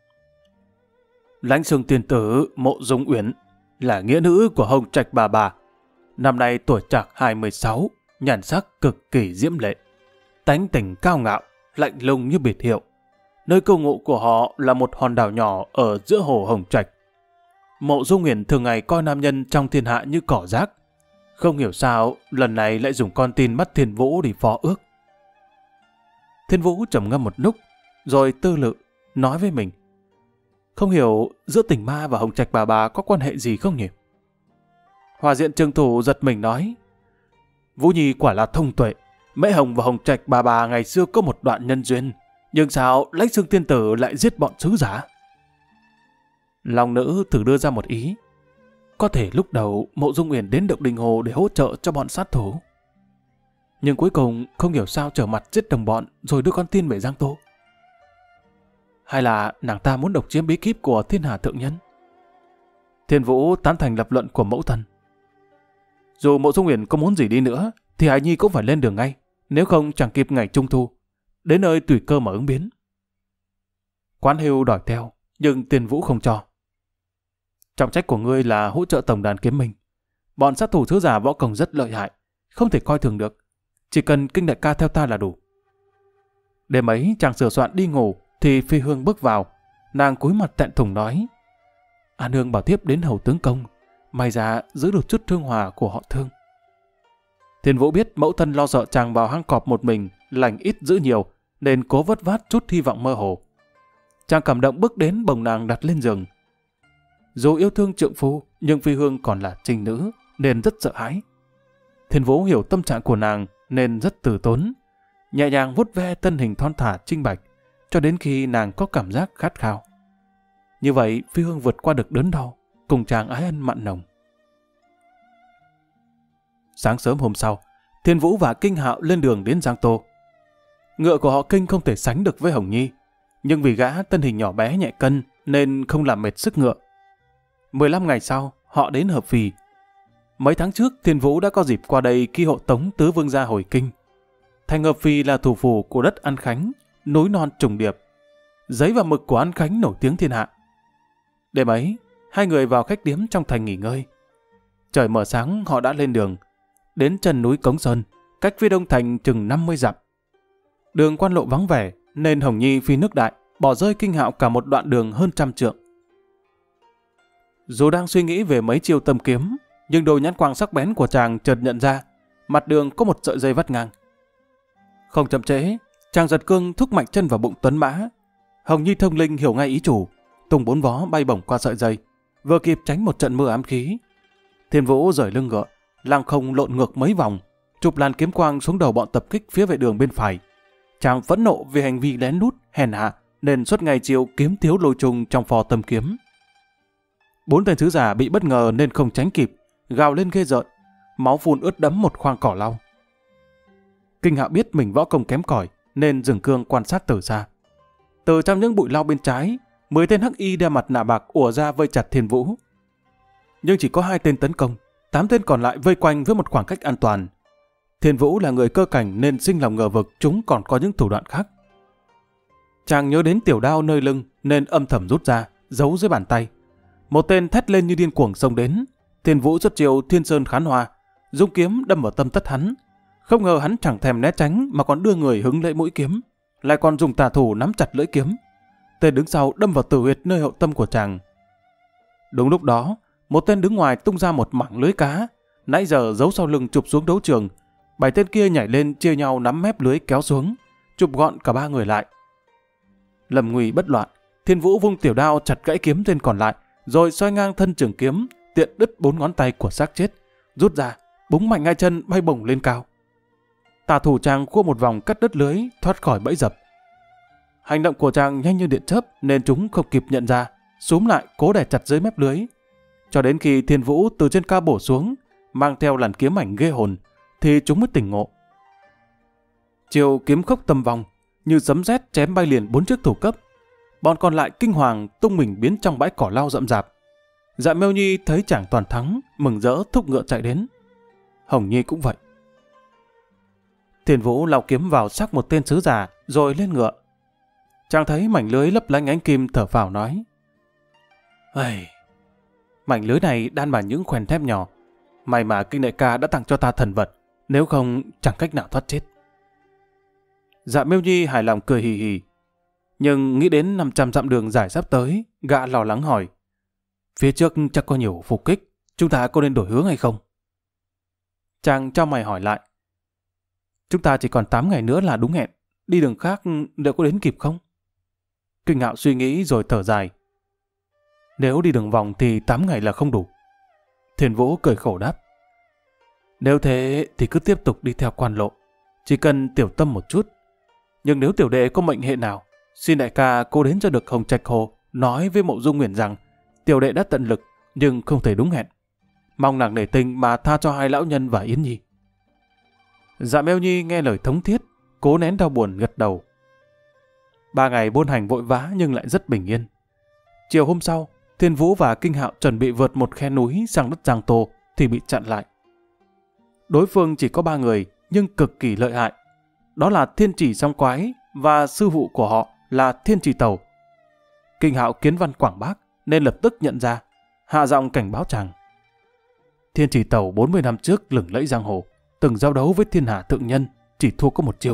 [SPEAKER 1] Lãnh Xương tiên tử Mộ Dung Uyển là nghĩa nữ của Hồng Trạch bà. Năm nay tuổi trạc 26, nhan sắc cực kỳ diễm lệ, tánh tình cao ngạo, lạnh lùng như biệt hiệu. Nơi cư ngụ của họ là một hòn đảo nhỏ ở giữa hồ Hồng Trạch. Mộ Dung Uyển thường ngày coi nam nhân trong thiên hạ như cỏ rác. Không hiểu sao lần này lại dùng con tin bắt Thiên Vũ để phó ước. Thiên Vũ trầm ngâm một lúc, rồi tư lự, nói với mình. Không hiểu giữa Tình Ma và Hồng Trạch bà có quan hệ gì không nhỉ? Hòa Diện Trương Thủ giật mình nói. Vũ Nhi quả là thông tuệ. Mễ Hồng và Hồng Trạch bà ngày xưa có một đoạn nhân duyên. Nhưng sao Lãnh Xương tiên tử lại giết bọn sứ giả? Lòng nữ thử đưa ra một ý. Có thể lúc đầu Mộ Dung Uyển đến Động Đình Hồ để hỗ trợ cho bọn sát thủ. Nhưng cuối cùng không hiểu sao trở mặt giết đồng bọn rồi đưa con tin về Giang Tô. Hay là nàng ta muốn độc chiếm bí kíp của Thiên Hà Thượng Nhân? Thiên Vũ tán thành lập luận của mẫu thân. Dù Mộ Dung Uyển có muốn gì đi nữa thì Hải Nhi cũng phải lên đường ngay, nếu không chẳng kịp ngày Trung Thu. Đến nơi tùy cơ mà ứng biến. Quán Hưu đòi theo, nhưng Thiên Vũ không cho. Trọng trách của ngươi là hỗ trợ tổng đàn Kiếm Minh. Bọn sát thủ sứ giả võ công rất lợi hại, không thể coi thường được. Chỉ cần Kinh đại ca theo ta là đủ. Đêm ấy chàng sửa soạn đi ngủ thì Phi Hương bước vào. Nàng cúi mặt tẹn thùng nói. An Hương bảo tiếp đến hầu tướng công, may ra giữ được chút thương hòa của họ Thương. Thiên Vũ biết mẫu thân lo sợ chàng vào hang cọp một mình, lành ít giữ nhiều, nên cố vất vát chút hy vọng mơ hồ. Chàng cảm động bước đến bồng nàng đặt lên giường. Dù yêu thương trượng phu, nhưng Phi Hương còn là trinh nữ, nên rất sợ hãi. Thiên Vũ hiểu tâm trạng của nàng, nên rất từ tốn, nhẹ nhàng vuốt ve thân hình thon thả trinh bạch, cho đến khi nàng có cảm giác khát khao. Như vậy, Phi Hương vượt qua được đớn đau, cùng chàng ái ân mặn nồng. Sáng sớm hôm sau, Thiên Vũ và Kinh Hạo lên đường đến Giang Tô. Ngựa của họ Kinh không thể sánh được với Hồng Nhi, nhưng vì gã thân hình nhỏ bé nhẹ cân nên không làm mệt sức ngựa. 15 ngày sau, họ đến Hợp Phì. Mấy tháng trước, Thiên Vũ đã có dịp qua đây khi hộ tống tứ vương gia hồi kinh. Thành Hợp Phì là thủ phủ của đất An Khánh, núi non trùng điệp. Giấy và mực của An Khánh nổi tiếng thiên hạ. Đêm ấy, hai người vào khách điếm trong thành nghỉ ngơi. Trời mở sáng họ đã lên đường. Đến chân núi Cống Sơn, cách phía đông thành chừng 50 dặm. Đường quan lộ vắng vẻ, nên Hồng Nhi phi nước đại, bỏ rơi Kinh Hạo cả một đoạn đường hơn 100 trượng. Dù đang suy nghĩ về mấy chiêu tâm kiếm, nhưng đôi nhãn quang sắc bén của chàng chợt nhận ra, mặt đường có một sợi dây vắt ngang. Không chậm trễ, chàng giật cương thúc mạnh chân vào bụng tuấn mã. Hồng Nhi thông linh hiểu ngay ý chủ, tung 4 vó bay bổng qua sợi dây, vừa kịp tránh một trận mưa ám khí. Thiên Vũ rời lưng ngựa, lăng không lộn ngược mấy vòng, chụp làn kiếm quang xuống đầu bọn tập kích phía vệ đường bên phải. Chàng phẫn nộ vì hành vi lén lút hèn hạ, nên suốt ngày chiều kiếm thiếu lôi trùng trong phò tâm kiếm. 4 tên sứ giả bị bất ngờ nên không tránh kịp, gào lên ghê rợn, máu phun ướt đẫm một khoang cỏ lau. Kinh Hạo biết mình võ công kém cỏi nên dừng cương quan sát từ xa. Từ trong những bụi lau bên trái, 10 tên hắc y đeo mặt nạ bạc ùa ra vây chặt Thiên Vũ. Nhưng chỉ có 2 tên tấn công, 8 tên còn lại vây quanh với một khoảng cách an toàn. Thiên Vũ là người cơ cảnh nên sinh lòng ngờ vực chúng còn có những thủ đoạn khác. Chàng nhớ đến tiểu đao nơi lưng nên âm thầm rút ra, giấu dưới bàn tay. Một tên thét lên như điên cuồng xông đến. Thiên Vũ xuất chiêu Thiên Sơn Khán Hoa, dung kiếm đâm vào tâm tất hắn. Không ngờ hắn chẳng thèm né tránh mà còn đưa người hứng lấy mũi kiếm, lại còn dùng tà thủ nắm chặt lưỡi kiếm. Tên đứng sau đâm vào tử huyệt nơi hậu tâm của chàng. Đúng lúc đó, một tên đứng ngoài tung ra một mảng lưới cá, nãy giờ giấu sau lưng chụp xuống đấu trường. 7 tên kia nhảy lên chia nhau nắm mép lưới kéo xuống, chụp gọn cả 3 người lại. Lầm nguy bất loạn, Thiên Vũ vung tiểu đao chặt gãy kiếm tên còn lại, rồi xoay ngang thân trường kiếm, tiện đứt 4 ngón tay của xác chết, rút ra, búng mạnh hai chân bay bổng lên cao. Tà thủ Trang cua một vòng cắt đứt lưới, thoát khỏi bẫy dập. Hành động của Trang nhanh như điện chớp nên chúng không kịp nhận ra, xúm lại cố đè chặt dưới mép lưới. Cho đến khi Thiên Vũ từ trên cao bổ xuống, mang theo làn kiếm ảnh ghê hồn, thì chúng mới tỉnh ngộ. Chiều kiếm khốc tầm vòng, như sấm sét chém bay liền 4 chiếc thủ cấp. Bọn còn lại kinh hoàng tung mình biến trong bãi cỏ lau rậm rạp. Dạ Mêu Nhi thấy chàng toàn thắng, mừng rỡ thúc ngựa chạy đến. Hồng Nhi cũng vậy. Thiên Vũ lao kiếm vào xác một tên sứ giả, rồi lên ngựa. Chàng thấy mảnh lưới lấp lánh ánh kim, thở phào nói: "Ây, mảnh lưới này đan bằng những khoèn thép nhỏ. May mà Kinh đại ca đã tặng cho ta thần vật, nếu không chẳng cách nào thoát chết." Dạ Mêu Nhi hài lòng cười hì hì. Nhưng nghĩ đến 500 dặm đường dài sắp tới, gã lo lắng hỏi: "Phía trước chắc có nhiều phục kích, chúng ta có nên đổi hướng hay không?" Chàng cho mày hỏi lại: "Chúng ta chỉ còn 8 ngày nữa là đúng hẹn, đi đường khác liệu có đến kịp không?" Kinh Hạo suy nghĩ rồi thở dài: "Nếu đi đường vòng thì 8 ngày là không đủ." Thiên Vũ cười khổ đáp: "Nếu thế thì cứ tiếp tục đi theo quan lộ, chỉ cần tiểu tâm một chút. Nhưng nếu tiểu đệ có mệnh hệ nào, xin đại ca cố đến cho được Hồng Trạch Hồ, nói với Mộ Dung Nguyền rằng tiểu đệ đã tận lực nhưng không thể đúng hẹn. Mong nàng nể tình mà tha cho hai lão nhân và Yến Nhi." Dạ Mêu Nhi nghe lời thống thiết, cố nén đau buồn gật đầu. 3 ngày buôn hành vội vã nhưng lại rất bình yên. Chiều hôm sau, Thiên Vũ và Kinh Hạo chuẩn bị vượt một khe núi sang đất Giang Tô thì bị chặn lại. Đối phương chỉ có 3 người nhưng cực kỳ lợi hại. Đó là Thiên Chỉ Song Quái và sư phụ của họ là Thiên Chỉ Tẩu. Kinh Hạo kiến văn quảng bác nên lập tức nhận ra, hạ giọng cảnh báo chàng: "Thiên Chỉ Tẩu 40 năm trước lừng lẫy giang hồ, từng giao đấu với thiên hạ thượng nhân, chỉ thua có một chiêu."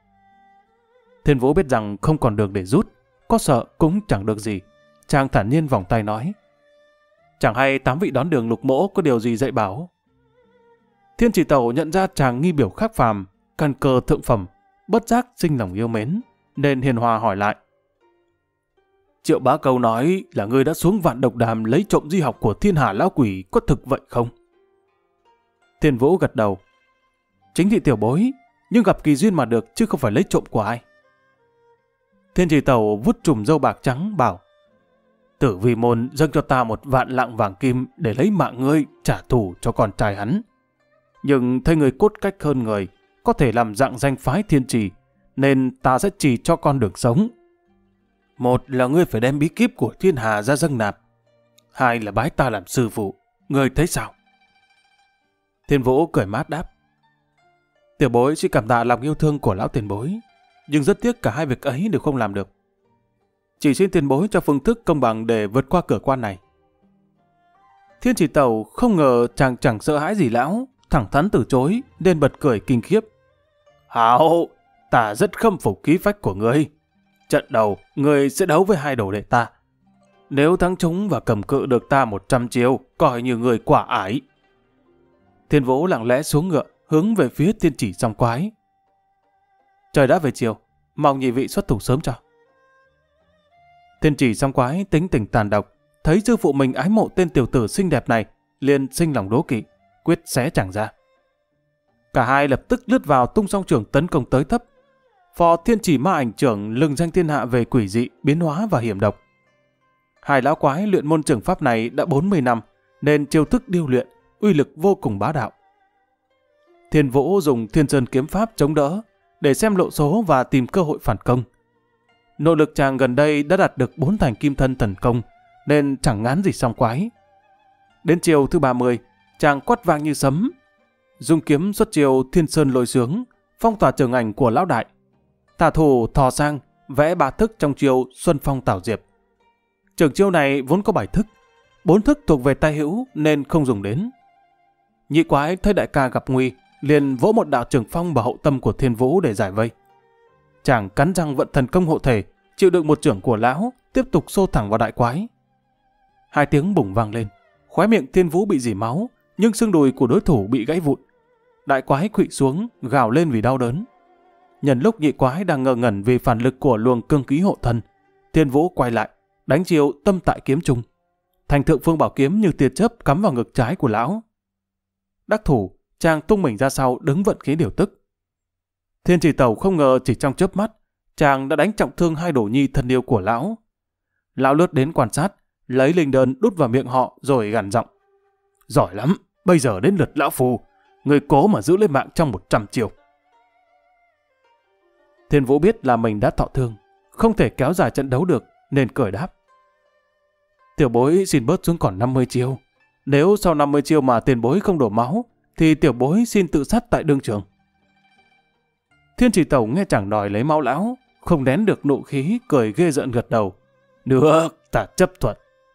[SPEAKER 1] Thiên Vũ biết rằng không còn đường để rút, có sợ cũng chẳng được gì. Chàng thản nhiên vòng tay nói: "Chẳng hay 8 vị đón đường Lục Mỗ có điều gì dạy bảo?" Thiên Chỉ Tẩu nhận ra chàng nghi biểu khác phàm, căn cơ thượng phẩm, bất giác sinh lòng yêu mến, nên hiền hòa hỏi lại: "Triệu Bá Câu nói là ngươi đã xuống Vạn Độc Đàm lấy trộm di học của Thiên Hà lão quỷ, có thực vậy không?" Thiên Vũ gật đầu: "Chính thị tiểu bối, nhưng gặp kỳ duyên mà được chứ không phải lấy trộm của ai." Thiên Chỉ Tẩu vút chùm râu bạc trắng bảo: "Tử Vi môn dâng cho ta 1 vạn lạng vàng kim để lấy mạng ngươi trả thù cho con trai hắn. Nhưng thấy người cốt cách hơn người, có thể làm dạng danh phái Thiên Trì, nên ta sẽ chỉ cho con đường sống. 1 là ngươi phải đem bí kíp của Thiên Hà ra dâng nạp, 2 là bái ta làm sư phụ, ngươi thấy sao?" Thiên Vũ cười mát đáp: "Tiểu bối chỉ cảm tạ lòng yêu thương của lão tiền bối, nhưng rất tiếc cả hai việc ấy đều không làm được. Chỉ xin tiền bối cho phương thức công bằng để vượt qua cửa quan này." Thiên Chỉ Tẩu không ngờ chàng chẳng sợ hãi gì lão, thẳng thắn từ chối nên bật cười kinh khiếp: "Hảo, ta rất khâm phục khí phách của ngươi. Trận đầu, ngươi sẽ đấu với 2 đồ đệ ta. Nếu thắng chúng và cầm cự được ta 100 chiêu, coi như người quả ải." Thiên Vũ lặng lẽ xuống ngựa, hướng về phía Thiên Chỉ Song Quái: "Trời đã về chiều, mong nhị vị xuất thủ sớm cho." Thiên Chỉ Song Quái tính tình tàn độc, thấy sư phụ mình ái mộ tên tiểu tử xinh đẹp này, liền sinh lòng đố kỵ, quyết xé chàng ra. Cả hai lập tức lướt vào tung song trưởng tấn công tới thấp. Phò Thiên Chỉ Ma Ảnh trưởng lừng danh thiên hạ về quỷ dị, biến hóa và hiểm độc. Hai lão quái luyện môn trưởng pháp này đã 40 năm, nên chiêu thức điêu luyện, uy lực vô cùng bá đạo. Thiên Vũ dùng Thiên Sơn kiếm pháp chống đỡ, để xem lộ số và tìm cơ hội phản công. Nội lực chàng gần đây đã đạt được 4 thành kim thân thần công, nên chẳng ngán gì Song Quái. Đến chiều thứ 30, chàng quát vang như sấm, dùng kiếm xuất chiều Thiên Sơn lôi sướng, phong tỏa trường ảnh của lão đại. Tả thủ thò sang, vẽ 3 thức trong chiều Xuân Phong Tảo Diệp. Trường chiêu này vốn có 7 thức, 4 thức thuộc về tay hữu nên không dùng đến. Nhị quái thấy đại ca gặp nguy, liền vỗ một đạo trường phong vào hậu tâm của Thiên Vũ để giải vây. Chàng cắn răng vận thần công hộ thể, chịu đựng một chưởng của lão, tiếp tục xô thẳng vào đại quái. 2 tiếng bùng vang lên, khóe miệng Thiên Vũ bị rỉ máu, nhưng xương đùi của đối thủ bị gãy vụn. Đại quái khuỵu xuống, gào lên vì đau đớn. Nhân lúc nhị quái đang ngơ ngẩn vì phản lực của luồng cương khí hộ thân, Thiên Vũ quay lại, đánh chiêu tâm tại kiếm trung. Thành thượng phương bảo kiếm như tia chớp cắm vào ngực trái của lão. Đắc thủ, chàng tung mình ra sau đứng vận khí điều tức. Thiên Chỉ Tẩu không ngờ chỉ trong chớp mắt, chàng đã đánh trọng thương hai đồ nhi thân yêu của lão. Lão lướt đến quan sát, lấy linh đơn đút vào miệng họ rồi gằn giọng. Giỏi lắm, bây giờ đến lượt lão phù, người cố mà giữ lấy mạng trong 100 chiêu. Thiên Vũ biết là mình đã thọ thương, không thể kéo dài trận đấu được, nên cười đáp. Tiểu bối xin bớt xuống còn 50 chiêu. Nếu sau 50 chiêu mà tiền bối không đổ máu, thì tiểu bối xin tự sát tại đương trường. Thiên Chỉ Tẩu nghe chàng đòi lấy máu lão, không nén được nụ khí, cười ghê rợn gật đầu. Được, ta chấp thuận.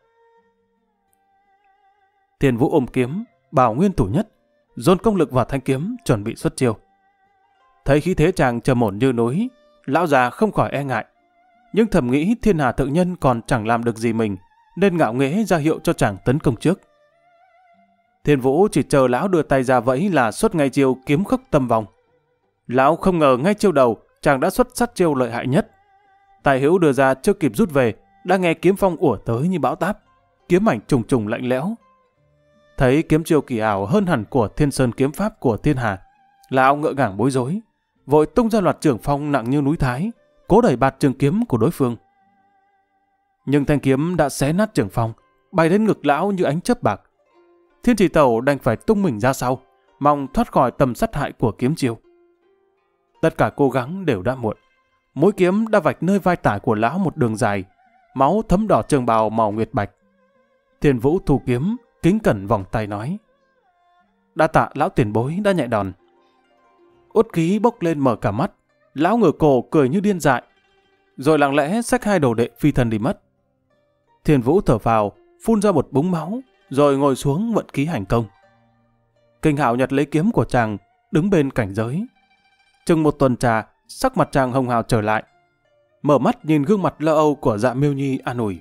[SPEAKER 1] Thiên Vũ ôm kiếm, bảo nguyên thủ nhất, dồn công lực vào thanh kiếm, chuẩn bị xuất chiêu. Thấy khí thế chàng trầm ổn như núi, lão già không khỏi e ngại. Nhưng thầm nghĩ thiên hà thượng nhân còn chẳng làm được gì mình, nên ngạo nghễ ra hiệu cho chàng tấn công trước. Thiên Vũ chỉ chờ lão đưa tay ra vẫy là xuất ngay chiêu kiếm khốc tâm vòng. Lão không ngờ ngay chiêu đầu, chàng đã xuất sát chiêu lợi hại nhất. Tài hữu đưa ra chưa kịp rút về, đã nghe kiếm phong ùa tới như bão táp, kiếm ảnh trùng trùng lạnh lẽo. Thấy kiếm chiêu kỳ ảo hơn hẳn của Thiên Sơn kiếm pháp của thiên hà, lão ngỡ ngàng bối rối, vội tung ra loạt trường phong nặng như núi Thái, cố đẩy bạt trường kiếm của đối phương. Nhưng thanh kiếm đã xé nát trường phong, bay đến ngực lão như ánh chớp bạc. Thiên Chỉ Tẩu đành phải tung mình ra sau, mong thoát khỏi tầm sát hại của kiếm chiêu. Tất cả cố gắng đều đã muộn. Mũi kiếm đã vạch nơi vai tả của lão một đường dài, máu thấm đỏ trường bào màu nguyệt bạch. Thiên Vũ thu kiếm, kính cẩn vòng tay nói. Đa tạ lão tiền bối đã nhẹ đòn. Uất khí bốc lên mở cả mắt, lão ngửa cổ cười như điên dại, rồi lặng lẽ xách hai đồ đệ phi thân đi mất. Thiên Vũ thở vào, phun ra một búng máu, rồi ngồi xuống vận khí hành công. Kinh Hạo nhặt lấy kiếm của chàng, đứng bên cảnh giới. Chừng một tuần trà, sắc mặt chàng hồng hào trở lại. Mở mắt nhìn gương mặt lo âu của Dạ Miêu Nhi an ủi.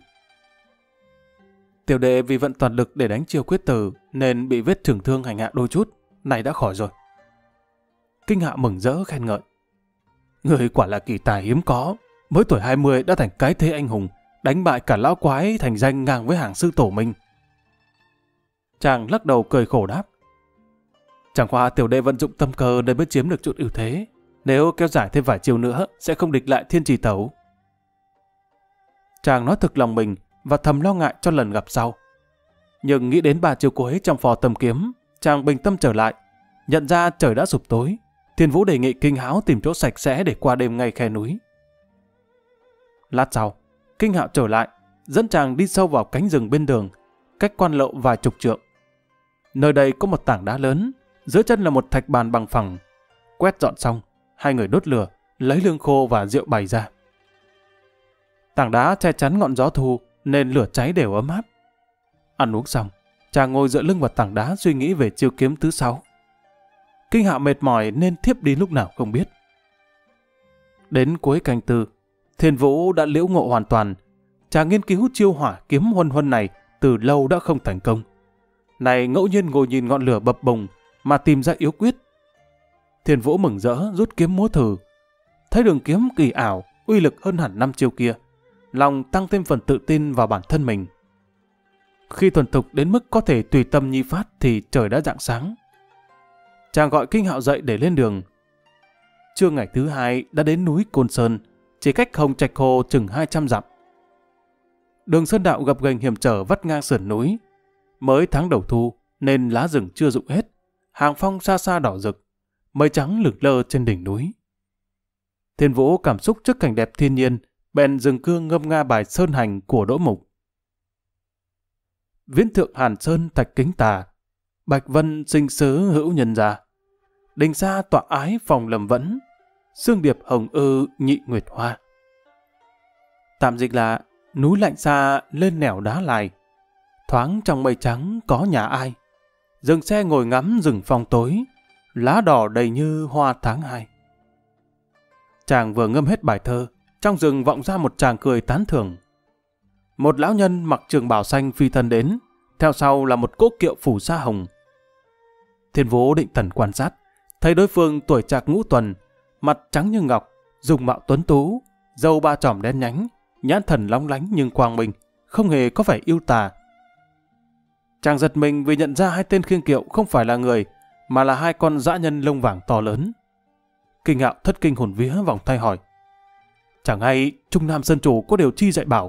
[SPEAKER 1] Tiểu đệ vì vận toàn lực để đánh chiêu quyết tử nên bị vết chưởng thương hành hạ đôi chút, này đã khỏi rồi. Kinh Hạo mừng rỡ khen ngợi. Người quả là kỳ tài hiếm có, mới tuổi 20 đã thành cái thế anh hùng, đánh bại cả lão quái thành danh ngang với hàng sư tổ minh. Chàng lắc đầu cười khổ đáp. Chẳng qua tiểu đệ vận dụng tâm cơ để mới chiếm được chút ưu thế. Nếu kéo dài thêm vài chiêu nữa sẽ không địch lại Thiên Chỉ Tẩu. Chàng nói thực lòng mình và thầm lo ngại cho lần gặp sau. Nhưng nghĩ đến 3 chiêu cuối trong phò tầm kiếm, chàng bình tâm trở lại. Nhận ra trời đã sụp tối, Thiên Vũ đề nghị Kinh Hão tìm chỗ sạch sẽ để qua đêm ngay khe núi. Lát sau, Kinh Hạo trở lại, dẫn chàng đi sâu vào cánh rừng bên đường, cách quan lộ vài chục trượng. Nơi đây có một tảng đá lớn, dưới chân là một thạch bàn bằng phẳng. Quét dọn xong, hai người đốt lửa, lấy lương khô và rượu bày ra. Tảng đá che chắn ngọn gió thu nên lửa cháy đều ấm áp. Ăn uống xong, chàng ngồi dựa lưng vào tảng đá suy nghĩ về chiêu kiếm thứ 6. Kinh Hạo mệt mỏi nên thiếp đi lúc nào không biết. Đến cuối canh tư, Thiên Vũ đã liễu ngộ hoàn toàn. Chàng nghiên cứu chiêu hỏa kiếm huân huân này từ lâu đã không thành công. Này ngẫu nhiên ngồi nhìn ngọn lửa bập bùng mà tìm ra yếu quyết. Thiên Vũ mừng rỡ rút kiếm múa thử. Thấy đường kiếm kỳ ảo, uy lực hơn hẳn 5 chiêu kia. Lòng tăng thêm phần tự tin vào bản thân mình. Khi thuần thục đến mức có thể tùy tâm nhi phát thì trời đã rạng sáng. Chàng gọi Kinh Hạo dậy để lên đường. Trưa ngày thứ 2 đã đến núi Côn Sơn, chỉ cách Hồng Trạch Hồ chừng 200 dặm. Đường sơn đạo gập ghềnh hiểm trở vắt ngang sườn núi. Mới tháng đầu thu nên lá rừng chưa rụng hết, hàng phong xa xa đỏ rực, mây trắng lửng lơ trên đỉnh núi. Thiên Vũ cảm xúc trước cảnh đẹp thiên nhiên, bèn dừng cương ngâm nga bài Sơn Hành của Đỗ Mục. Viễn thượng Hàn Sơn thạch kính tà, Bạch Vân sinh sớ hữu nhân gia. Đình xa tọa ái phòng lầm vẫn, xương điệp hồng ư nhị nguyệt hoa. Tạm dịch là núi lạnh xa lên nẻo đá lài, thoáng trong mây trắng có nhà ai. Dừng xe ngồi ngắm rừng phong tối, lá đỏ đầy như hoa tháng 2. Chàng vừa ngâm hết bài thơ, trong rừng vọng ra một tràng cười tán thưởng. Một lão nhân mặc trường bào xanh phi thân đến, theo sau là một cỗ kiệu phủ sa hồng. Thiên Vũ định thần quan sát, thấy đối phương tuổi trạc ngũ tuần, mặt trắng như ngọc, dùng mạo tuấn tú, râu ba chòm đen nhánh, nhãn thần long lánh nhưng quang minh, không hề có vẻ yêu tà. Chàng giật mình vì nhận ra hai tên khiêng kiệu không phải là người, mà là hai con dã nhân lông vàng to lớn. Kinh Hạo thất kinh hồn vía vòng tay hỏi: chẳng hay Trung Nam Sơn Chủ có điều chi dạy bảo?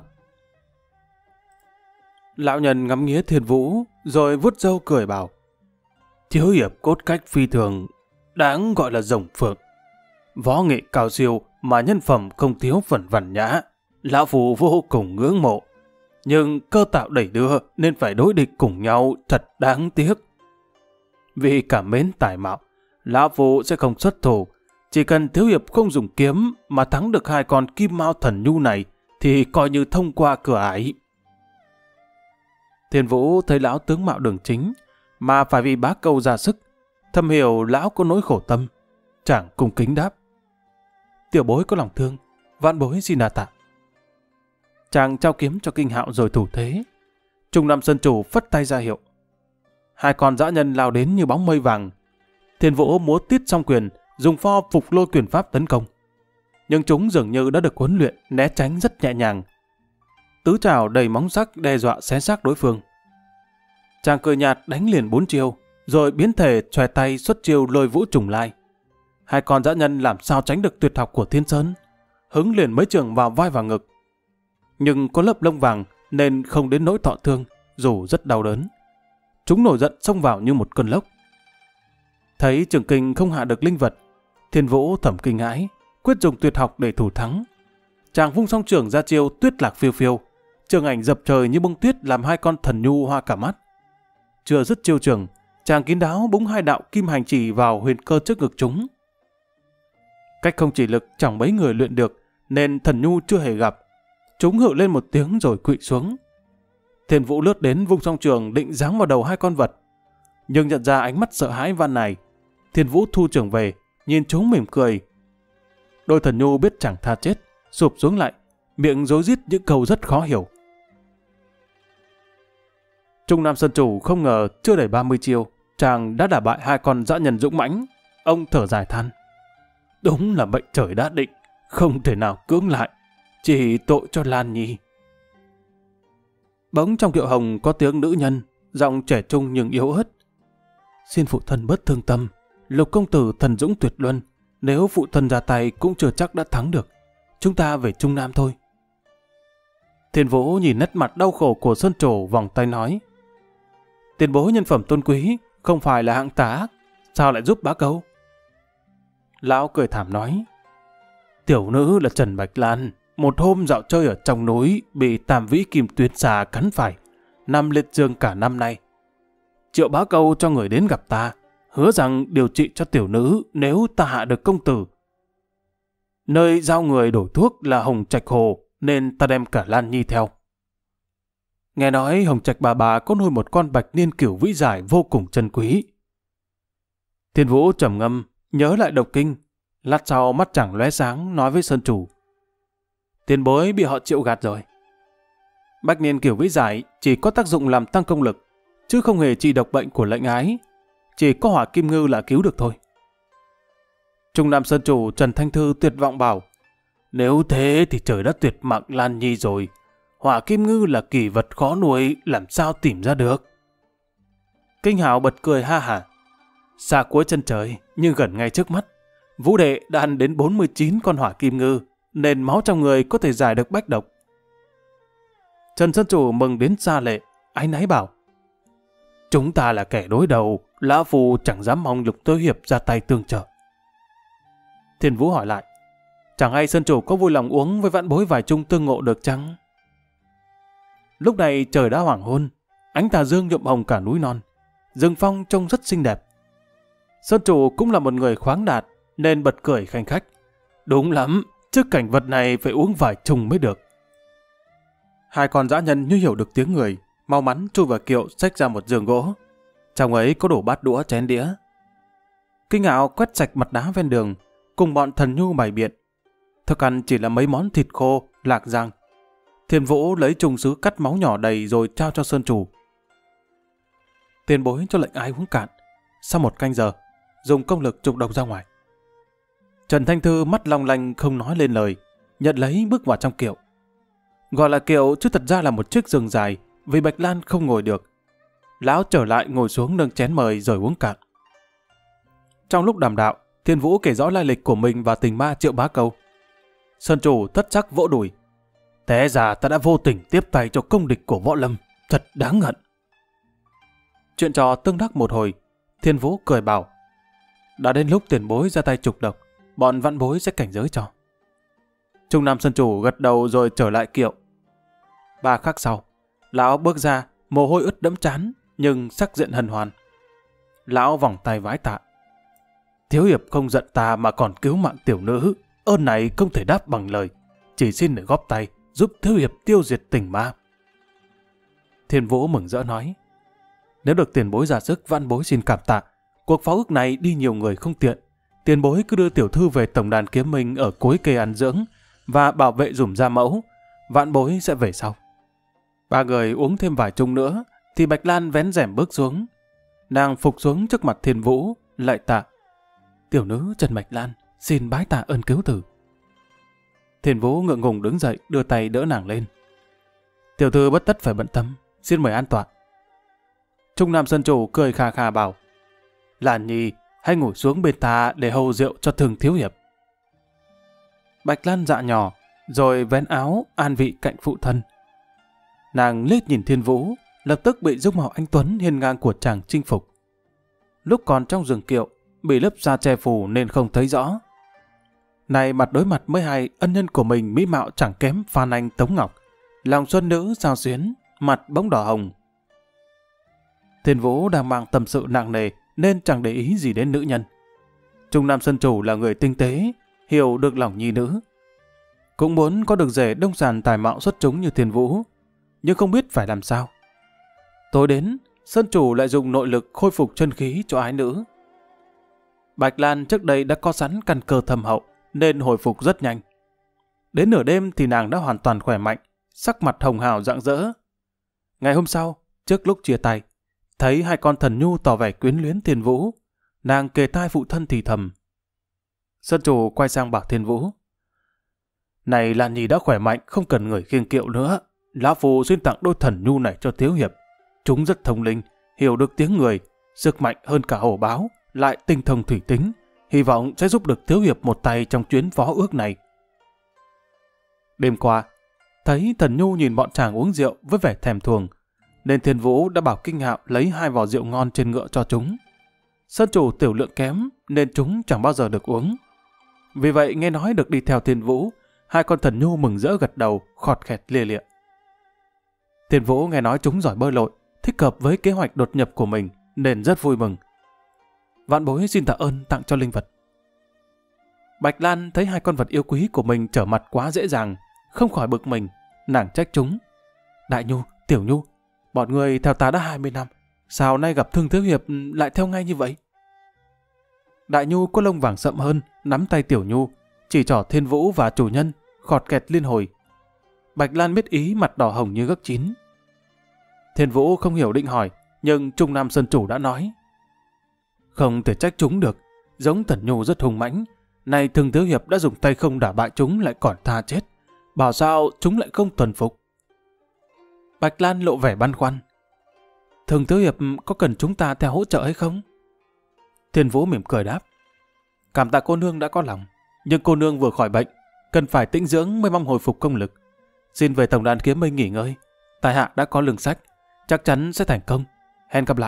[SPEAKER 1] Lão nhân ngắm nghía Thiên Vũ rồi vuốt râu cười bảo: thiếu hiệp cốt cách phi thường, đáng gọi là rồng phượng. Võ nghệ cao siêu mà nhân phẩm không thiếu phần văn nhã, lão phu vô cùng ngưỡng mộ. Nhưng cơ tạo đẩy đưa nên phải đối địch cùng nhau, thật đáng tiếc. Vì cảm mến tài mạo, lão phu sẽ không xuất thủ. Chỉ cần thiếu hiệp không dùng kiếm mà thắng được hai con kim mao thần nhu này thì coi như thông qua cửa ải. Thiên Vũ thấy lão tướng mạo đường chính mà phải vì bá câu ra sức, thầm hiểu lão có nỗi khổ tâm, chàng cung kính đáp: tiểu bối có lòng thương, vạn bối xin đa tạ. Chàng trao kiếm cho Kinh Hạo rồi thủ thế. Trung Nam Sơn Chủ phất tay ra hiệu. Hai con dã nhân lao đến như bóng mây vàng. Thiên Vũ múa tiết song quyền, dùng pho phục lôi quyền pháp tấn công. Nhưng chúng dường như đã được huấn luyện, né tránh rất nhẹ nhàng. Tứ trảo đầy móng sắc đe dọa xé xác đối phương. Chàng cười nhạt đánh liền 4 chiêu, rồi biến thể xòe tay xuất chiêu lôi vũ trùng lai. Hai con dã nhân làm sao tránh được tuyệt học của Thiên Sơn, hứng liền mấy trường vào vai và ngực. Nhưng có lớp lông vàng nên không đến nỗi thọ thương, dù rất đau đớn. Chúng nổi giận xông vào như một cơn lốc. Thấy trường kình không hạ được linh vật, Thiên Vũ thầm kinh hãi, quyết dùng tuyệt học để thủ thắng. Chàng vung song trường ra chiêu tuyết lạc phiêu phiêu, trường ảnh dập trời như bông tuyết làm hai con thần nhu hoa cả mắt. Chưa dứt chiêu trường, chàng kín đáo búng hai đạo kim hành chỉ vào huyền cơ trước ngực chúng. Cách không chỉ lực chẳng mấy người luyện được, nên thần nhu chưa hề gặp. Chúng hự lên một tiếng rồi quỵ xuống. Thiên Vũ lướt đến vung song trường định giáng vào đầu hai con vật. Nhưng nhận ra ánh mắt sợ hãi van này, Thiên Vũ thu trường về, nhìn chúng mỉm cười. Đôi thần nhu biết chẳng tha chết, sụp xuống lại, miệng rối rít những câu rất khó hiểu. Trung Nam Sơn Chủ không ngờ chưa đầy 30 chiêu, chàng đã đả bại hai con dã nhân dũng mãnh. Ông thở dài than: đúng là mệnh trời đã định, không thể nào cưỡng lại, chỉ tội cho Lan Nhi. Bỗng trong kiệu hồng có tiếng nữ nhân, giọng trẻ trung nhưng yếu ớt: xin phụ thân bớt thương tâm, Lục công tử thần dũng tuyệt luân, nếu phụ thân ra tay cũng chưa chắc đã thắng được. Chúng ta về Trung Nam thôi. Thiên Vũ nhìn nét mặt đau khổ của Sơn Trổ, vòng tay nói: tiền bối nhân phẩm tôn quý, không phải là hạng tà ác, sao lại giúp bá câu? Lão cười thảm nói: tiểu nữ là Trần Bạch Lan, một hôm dạo chơi ở trong núi bị Tam Vĩ Kim Tuyến xà cắn phải, nằm liệt giường cả năm nay. Triệu bá câu cho người đến gặp ta, hứa rằng điều trị cho tiểu nữ nếu ta hạ được công tử. Nơi giao người đổi thuốc là Hồng Trạch Hồ, nên ta đem cả Lan Nhi theo. Nghe nói Hồng Trạch bà có nuôi một con bạch niên cửu vĩ giải vô cùng chân quý. Thiên Vũ trầm ngâm, nhớ lại độc kinh. Lát sau mắt chàng lóe sáng, nói với Sơn Chủ: tiền bối bị họ Triệu gạt rồi. Bạch niên cửu vĩ giải chỉ có tác dụng làm tăng công lực, chứ không hề trị độc bệnh của lệnh ái. Chỉ có Hỏa Kim Ngư là cứu được thôi. Trung Nam Sơn Chủ Trần Thanh Thư tuyệt vọng bảo: nếu thế thì trời đã tuyệt mạng Lan Nhi rồi. Hỏa Kim Ngư là kỳ vật khó nuôi, làm sao tìm ra được? Kinh Hạo bật cười ha hả: xa cuối chân trời nhưng gần ngay trước mắt, Vũ đệ đã ăn đến 49 con Hỏa Kim Ngư, nên máu trong người có thể giải được bách độc. Trần Sơn Chủ mừng đến xa lệ, áy náy bảo: chúng ta là kẻ đối đầu, lão phu chẳng dám mong Lục Tối Hiệp ra tay tương trợ. Thiên Vũ hỏi lại: chẳng hay Sơn Chủ có vui lòng uống với vãn bối vài chung tương ngộ được chăng? Lúc này trời đã hoàng hôn, ánh tà dương nhuộm hồng cả núi non, rừng phong trông rất xinh đẹp. Sơn Chủ cũng là một người khoáng đạt, nên bật cười khanh khách: đúng lắm, trước cảnh vật này phải uống vài chung mới được. Hai con dã nhân như hiểu được tiếng người, mau mắn chui vào kiệu xách ra một giường gỗ. Trong ấy có đổ bát đũa chén đĩa. Kinh Hạo quét sạch mặt đá ven đường, cùng bọn thần nhu bày biện. Thức ăn chỉ là mấy món thịt khô, lạc rang. Thiên Vũ lấy chung sứ cắt máu nhỏ đầy rồi trao cho Sơn Chủ. Tiền bối cho lệnh ái uống cạn. Sau 1 canh giờ, dùng công lực trục độc ra ngoài. Trần Thanh Thư mắt long lanh không nói lên lời, nhận lấy bước vào trong kiệu. Gọi là kiệu chứ thật ra là một chiếc giường dài, vì Bạch Lan không ngồi được. Lão trở lại ngồi xuống nâng chén mời rồi uống cạn. Trong lúc đàm đạo, Thiên Vũ kể rõ lai lịch của mình và tình ma Triệu Bá Câu. Sơn chủ thất sắc vỗ đùi. Té ra ta đã vô tình tiếp tay cho công địch của Võ Lâm, thật đáng hận. Chuyện trò tương đắc một hồi, Thiên Vũ cười bảo, đã đến lúc tiền bối ra tay trục độc, bọn vãn bối sẽ cảnh giới cho. Trung Nam Sơn chủ gật đầu rồi trở lại kiệu. 3 khắc sau, lão bước ra, mồ hôi ướt đẫm trán, nhưng sắc diện hân hoan. Lão vòng tay vái tạ. Thiếu hiệp không giận ta mà còn cứu mạng tiểu nữ, ơn này không thể đáp bằng lời, chỉ xin để góp tay giúp thiếu hiệp tiêu diệt tình ma. Thiên Vũ mừng rỡ nói, nếu được tiền bối ra sức, vãn bối xin cảm tạ. Cuộc pháo ước này đi nhiều người không tiện, tiền bối cứ đưa tiểu thư về tổng đàn Kiếm Minh ở cuối cây ăn dưỡng và bảo vệ dùm ra mẫu, vãn bối sẽ về sau. 3 người uống thêm vài chung nữa thì Bạch Lan vén rèm bước xuống. Nàng phục xuống trước mặt Thiên Vũ, lại tạ. Tiểu nữ Trần Bạch Lan xin bái tạ ơn cứu tử. Thiên Vũ ngượng ngùng đứng dậy, đưa tay đỡ nàng lên. Tiểu thư bất tất phải bận tâm, xin mời an tọa. Trung Nam Sơn chủ cười khà khà bảo, Lan Nhi hãy ngồi xuống bên ta để hầu rượu cho Thường thiếu hiệp. Bạch Lan dạ nhỏ, rồi vén áo an vị cạnh phụ thân. Nàng liếc nhìn Thiên Vũ, lập tức bị dung mạo anh tuấn hiên ngang của chàng chinh phục. Lúc còn trong rừng kiệu, bị lớp da che phủ nên không thấy rõ. Này mặt đối mặt với hai ân nhân của mình mỹ mạo chẳng kém Phan Anh Tống Ngọc, lòng xuân nữ sao xuyến, mặt bỗng đỏ hồng. Thiên Vũ đang mang tâm sự nặng nề nên chẳng để ý gì đến nữ nhân. Trung Nam Sơn chủ là người tinh tế, hiểu được lòng nhi nữ. Cũng muốn có được rể đông sàn tài mạo xuất chúng như Thiên Vũ, nhưng không biết phải làm sao. Tối đến, Sơn chủ lại dùng nội lực khôi phục chân khí cho ái nữ. Bạch Lan trước đây đã có sẵn căn cơ thâm hậu nên hồi phục rất nhanh. Đến nửa đêm thì nàng đã hoàn toàn khỏe mạnh, sắc mặt hồng hào rạng rỡ. Ngày hôm sau, trước lúc chia tay, thấy hai con thần nhu tỏ vẻ quyến luyến Thiên Vũ, nàng kề tai phụ thân thì thầm. Sơn chủ quay sang bảo Thiên Vũ, này Lan Nhi đã khỏe mạnh, không cần người khiêng kiệu nữa. Lão Phu xin tặng đôi thần nhu này cho thiếu hiệp. Chúng rất thông linh, hiểu được tiếng người, sức mạnh hơn cả hổ báo, lại tinh thông thủy tính. Hy vọng sẽ giúp được thiếu hiệp một tay trong chuyến phó ước này. Đêm qua, thấy thần nhu nhìn bọn chàng uống rượu với vẻ thèm thuồng, nên Thiên Vũ đã bảo Kinh Hạo lấy 2 vò rượu ngon trên ngựa cho chúng. Sơn chủ tiểu lượng kém nên chúng chẳng bao giờ được uống. Vì vậy nghe nói được đi theo Thiên Vũ, hai con thần nhu mừng rỡ gật đầu, khọt khẹt lia lịa. Thiên Vũ nghe nói chúng giỏi bơi lội, thích hợp với kế hoạch đột nhập của mình nên rất vui mừng. Vạn bối xin tạ ơn tặng cho linh vật. Bạch Lan thấy hai con vật yêu quý của mình trở mặt quá dễ dàng, không khỏi bực mình, nàng trách chúng. Đại Nhu, Tiểu Nhu, bọn người theo ta đã 20 năm, sao nay gặp Thương thiếu hiệp lại theo ngay như vậy? Đại Nhu có lông vàng sậm hơn, nắm tay Tiểu Nhu, chỉ trỏ Thiên Vũ và chủ nhân, khọt kẹt liên hồi. Bạch Lan biết ý, mặt đỏ hồng như gấc chín. Thiên Vũ không hiểu định hỏi, nhưng Trung Nam Sơn chủ đã nói. Không thể trách chúng được, giống Thần Nhu rất hùng mãnh, nay Thương thiếu hiệp đã dùng tay không đả bại chúng lại còn tha chết, bảo sao chúng lại không thuần phục. Bạch Lan lộ vẻ băn khoăn. Thương thiếu hiệp có cần chúng ta theo hỗ trợ hay không? Thiên Vũ mỉm cười đáp. Cảm tạ cô nương đã có lòng, nhưng cô nương vừa khỏi bệnh, cần phải tĩnh dưỡng mới mong hồi phục công lực. Xin về tổng đàn Kiếm Minh nghỉ ngơi, tại hạ đã có lương sách, chắc chắn sẽ thành công. Hẹn gặp lại.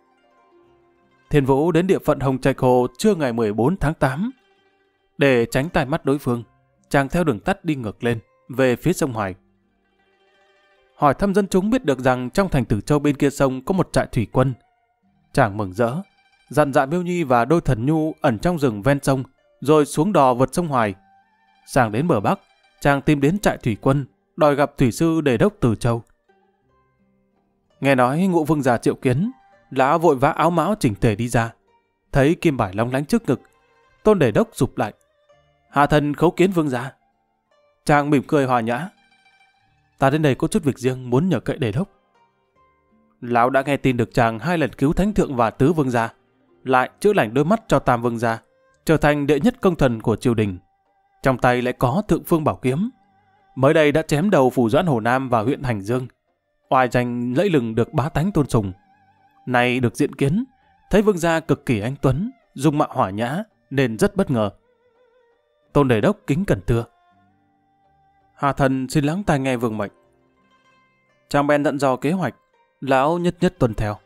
[SPEAKER 1] Thiên Vũ đến địa phận Hồng Trạch Hồ trưa ngày 14 tháng 8. Để tránh tai mắt đối phương, chàng theo đường tắt đi ngược lên, về phía sông Hoài. Hỏi thăm dân chúng biết được rằng trong thành Tử Châu bên kia sông có một trại thủy quân. Chàng mừng rỡ, dặn dạy Miêu Nhi và đôi thần nhu ẩn trong rừng ven sông, rồi xuống đò vượt sông Hoài. Sang đến bờ Bắc, chàng tìm đến trại thủy quân, đòi gặp thủy sư Đề đốc Từ Châu. Nghe nói Ngũ Vương già triệu kiến, lão vội vã áo mão chỉnh tề đi ra. Thấy kim bài long lánh trước ngực, Tôn Đề đốc rụp lại. Hạ thần khấu kiến vương gia. Chàng mỉm cười hòa nhã. Ta đến đây có chút việc riêng muốn nhờ cậy Đề đốc. Lão đã nghe tin được chàng 2 lần cứu Thánh Thượng và Tứ Vương gia, lại chữa lành đôi mắt cho Tam Vương gia, trở thành đệ nhất công thần của triều đình. Trong tay lại có Thượng Phương Bảo Kiếm. Mới đây đã chém đầu phủ doãn Hồ Nam và huyện Hành Dương, oai danh lẫy lừng được bá tánh tôn sùng. Nay được diện kiến, thấy vương gia cực kỳ anh tuấn, dung mạo hỏa nhã nên rất bất ngờ. Tôn Đề Đốc kính cẩn thưa: Hà thần xin lắng tai nghe vương mệnh. Chàng bèn dặn dò kế hoạch, lão nhất nhất tuân theo.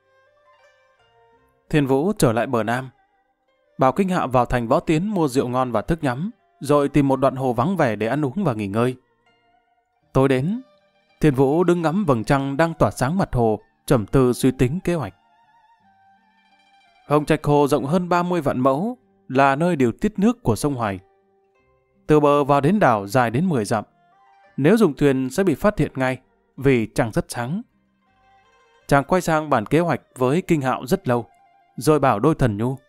[SPEAKER 1] Thiên Vũ trở lại bờ Nam, bảo Kinh Hạo vào thành Võ Tiến mua rượu ngon và thức nhắm, rồi tìm một đoạn hồ vắng vẻ để ăn uống và nghỉ ngơi. Tối đến, Thiên Vũ đứng ngắm vầng trăng đang tỏa sáng mặt hồ, trầm tư suy tính kế hoạch. Hồng Trạch Hồ rộng hơn 30 vạn mẫu, là nơi điều tiết nước của sông Hoài. Từ bờ vào đến đảo dài đến 10 dặm. Nếu dùng thuyền sẽ bị phát hiện ngay, vì trăng rất sáng. Chàng quay sang bàn kế hoạch với Kinh Hạo rất lâu, rồi bảo đôi thần nhu: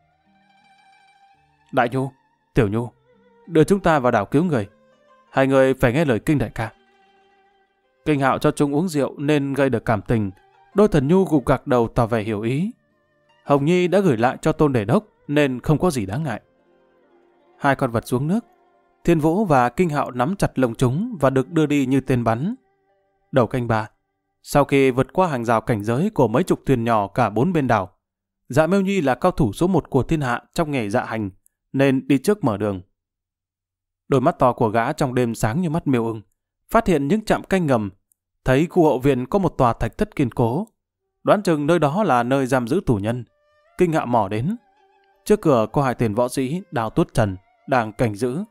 [SPEAKER 1] Đại nhu, tiểu nhu, đưa chúng ta vào đảo cứu người. Hai người phải nghe lời Kinh đại ca. Kinh Hạo cho chúng uống rượu nên gây được cảm tình. Đôi thần nhu gục gặc đầu tỏ vẻ hiểu ý. Hồng Nhi đã gửi lại cho Tôn Đề Đốc nên không có gì đáng ngại. Hai con vật xuống nước. Thiên Vũ và Kinh Hạo nắm chặt lồng chúng và được đưa đi như tên bắn. Đầu canh 3, sau khi vượt qua hàng rào cảnh giới của mấy chục thuyền nhỏ cả 4 bên đảo, Dạ Miêu Nhi là cao thủ số 1 của thiên hạ trong nghề dạ hành, nên đi trước mở đường. Đôi mắt to của gã trong đêm sáng như mắt miêu ưng, phát hiện những trạm canh ngầm, thấy khu hậu viện có một tòa thạch thất kiên cố. Đoán chừng nơi đó là nơi giam giữ tù nhân. Kinh Hạo mò đến. Trước cửa có 2 tên võ sĩ Đào Tuốt Trần đang canh giữ.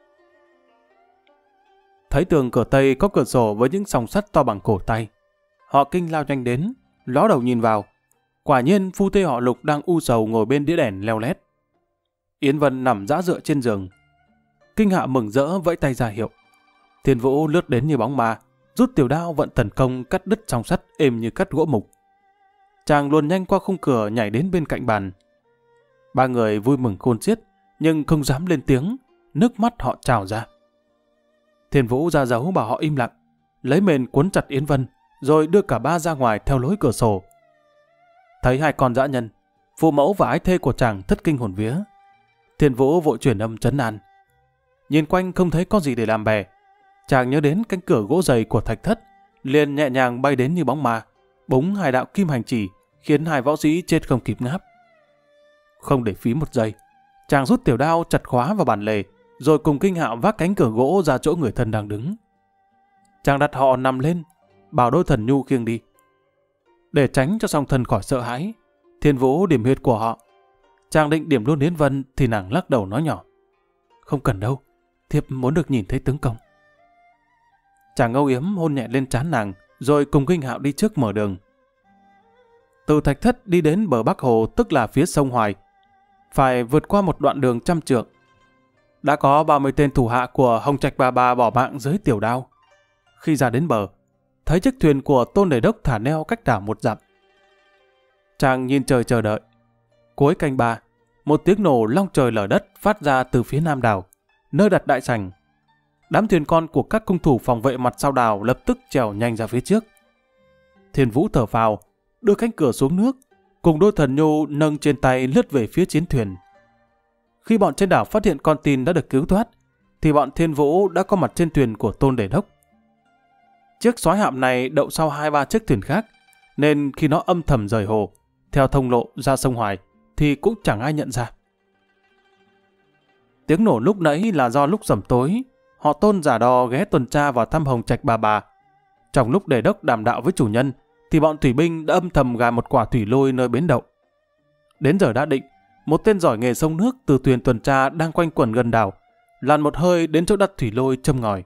[SPEAKER 1] Thấy tường cửa Tây có cửa sổ với những song sắt to bằng cổ tay, họ Kinh lao nhanh đến, ló đầu nhìn vào. Quả nhiên phu thê họ Lục đang u sầu ngồi bên đĩa đèn leo lét. Yến Vân nằm dã dựa trên giường. Kinh Hạo mừng rỡ vẫy tay ra hiệu. Thiên Vũ lướt đến như bóng ma, rút tiểu đao vận thần công cắt đứt song sắt êm như cắt gỗ mục. Chàng luồn nhanh qua khung cửa nhảy đến bên cạnh bàn. 3 người vui mừng khôn xiết, nhưng không dám lên tiếng, nước mắt họ trào ra. Thiên Vũ ra dấu bảo họ im lặng, lấy mền cuốn chặt Yến Vân, rồi đưa cả 3 ra ngoài theo lối cửa sổ. Thấy 2 con dã nhân, phụ mẫu và ái thê của chàng thất kinh hồn vía. Thiên Vũ vội truyền âm trấn an. Nhìn quanh không thấy có gì để làm bè, chàng nhớ đến cánh cửa gỗ dày của thạch thất, liền nhẹ nhàng bay đến như bóng ma, búng 2 đạo kim hành chỉ, khiến 2 võ sĩ chết không kịp ngáp. Không để phí một giây, chàng rút tiểu đao chặt khóa vào bàn lề, rồi cùng Kinh Hạo vác cánh cửa gỗ ra chỗ người thân đang đứng. Chàng đặt họ nằm lên, bảo đôi thần nhu khiêng đi. Để tránh cho song thân khỏi sợ hãi, Thiên Vũ điểm huyệt của họ. Chàng định điểm luôn Yến Vân thì nàng lắc đầu nói nhỏ: Không cần đâu, thiếp muốn được nhìn thấy tướng công. Chàng âu yếm hôn nhẹ lên trán nàng, rồi cùng Kinh Hạo đi trước mở đường. Từ thạch thất đi đến bờ Bắc Hồ, tức là phía sông Hoài, phải vượt qua một đoạn đường 100 trượng. Đã có 30 tên thủ hạ của Hồng Trạch bà bỏ mạng dưới tiểu đao. Khi ra đến bờ, thấy chiếc thuyền của Tôn Đề Đốc thả neo cách đảo 1 dặm. Chàng nhìn trời chờ đợi. Cuối canh 3, một tiếng nổ long trời lở đất phát ra từ phía nam đảo, nơi đặt đại sảnh. Đám thuyền con của các cung thủ phòng vệ mặt sau đảo lập tức trèo nhanh ra phía trước. Thiên Vũ thở phào, đưa cánh cửa xuống nước, cùng đôi thần nhu nâng trên tay lướt về phía chiến thuyền. Khi bọn trên đảo phát hiện con tin đã được cứu thoát, thì bọn Thiên Vũ đã có mặt trên thuyền của Tôn Đề Đốc. Chiếc soái hạm này đậu sau 2-3 chiếc thuyền khác, nên khi nó âm thầm rời hồ, theo thông lộ ra sông Hoài, thì cũng chẳng ai nhận ra. Tiếng nổ lúc nãy là do lúc rằm tối, họ Tôn giả đò ghé tuần tra vào thăm Hồng Trạch bà. Trong lúc Đề Đốc đàm đạo với chủ nhân, thì bọn thủy binh đã âm thầm gài một quả thủy lôi nơi bến đậu. Đến giờ đã định, một tên giỏi nghề sông nước từ thuyền tuần tra đang quanh quẩn gần đảo, lặn một hơi đến chỗ đặt thủy lôi châm ngòi.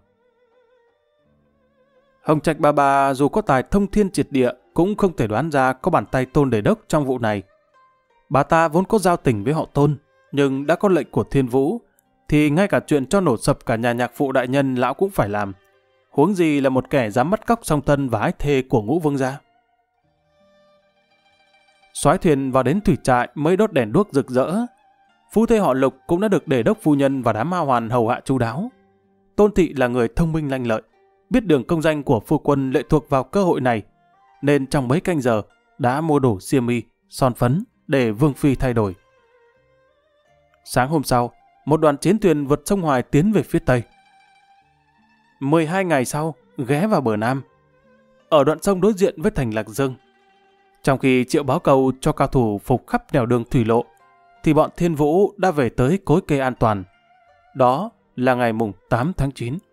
[SPEAKER 1] Hồng Trạch bà dù có tài thông thiên triệt địa cũng không thể đoán ra có bàn tay Tôn Đề Đốc trong vụ này. Bà ta vốn có giao tình với họ Tôn, nhưng đã có lệnh của Thiên Vũ, thì ngay cả chuyện cho nổ sập cả nhà nhạc phụ đại nhân lão cũng phải làm. Huống gì là một kẻ dám bắt cóc song thân và ái thê của Ngũ Vương gia. Soái thuyền vào đến thủy trại mới đốt đèn đuốc rực rỡ. Phu thê họ Lục cũng đã được Đề Đốc phu nhân và đám ma hoàn hầu hạ chu đáo. Tôn Thị là người thông minh lanh lợi, biết đường công danh của phu quân lệ thuộc vào cơ hội này, nên trong mấy canh giờ đã mua đủ xiêm y, son phấn để Vương Phi thay đổi. Sáng hôm sau, một đoàn chiến thuyền vượt sông Hoài tiến về phía Tây. 12 ngày sau, ghé vào bờ Nam, ở đoạn sông đối diện với thành Lạc Dương. Trong khi Triệu báo cầu cho cao thủ phục khắp nẻo đường thủy lộ, thì bọn Thiên Vũ đã về tới cối cây an toàn. Đó là ngày mùng 8 tháng 9.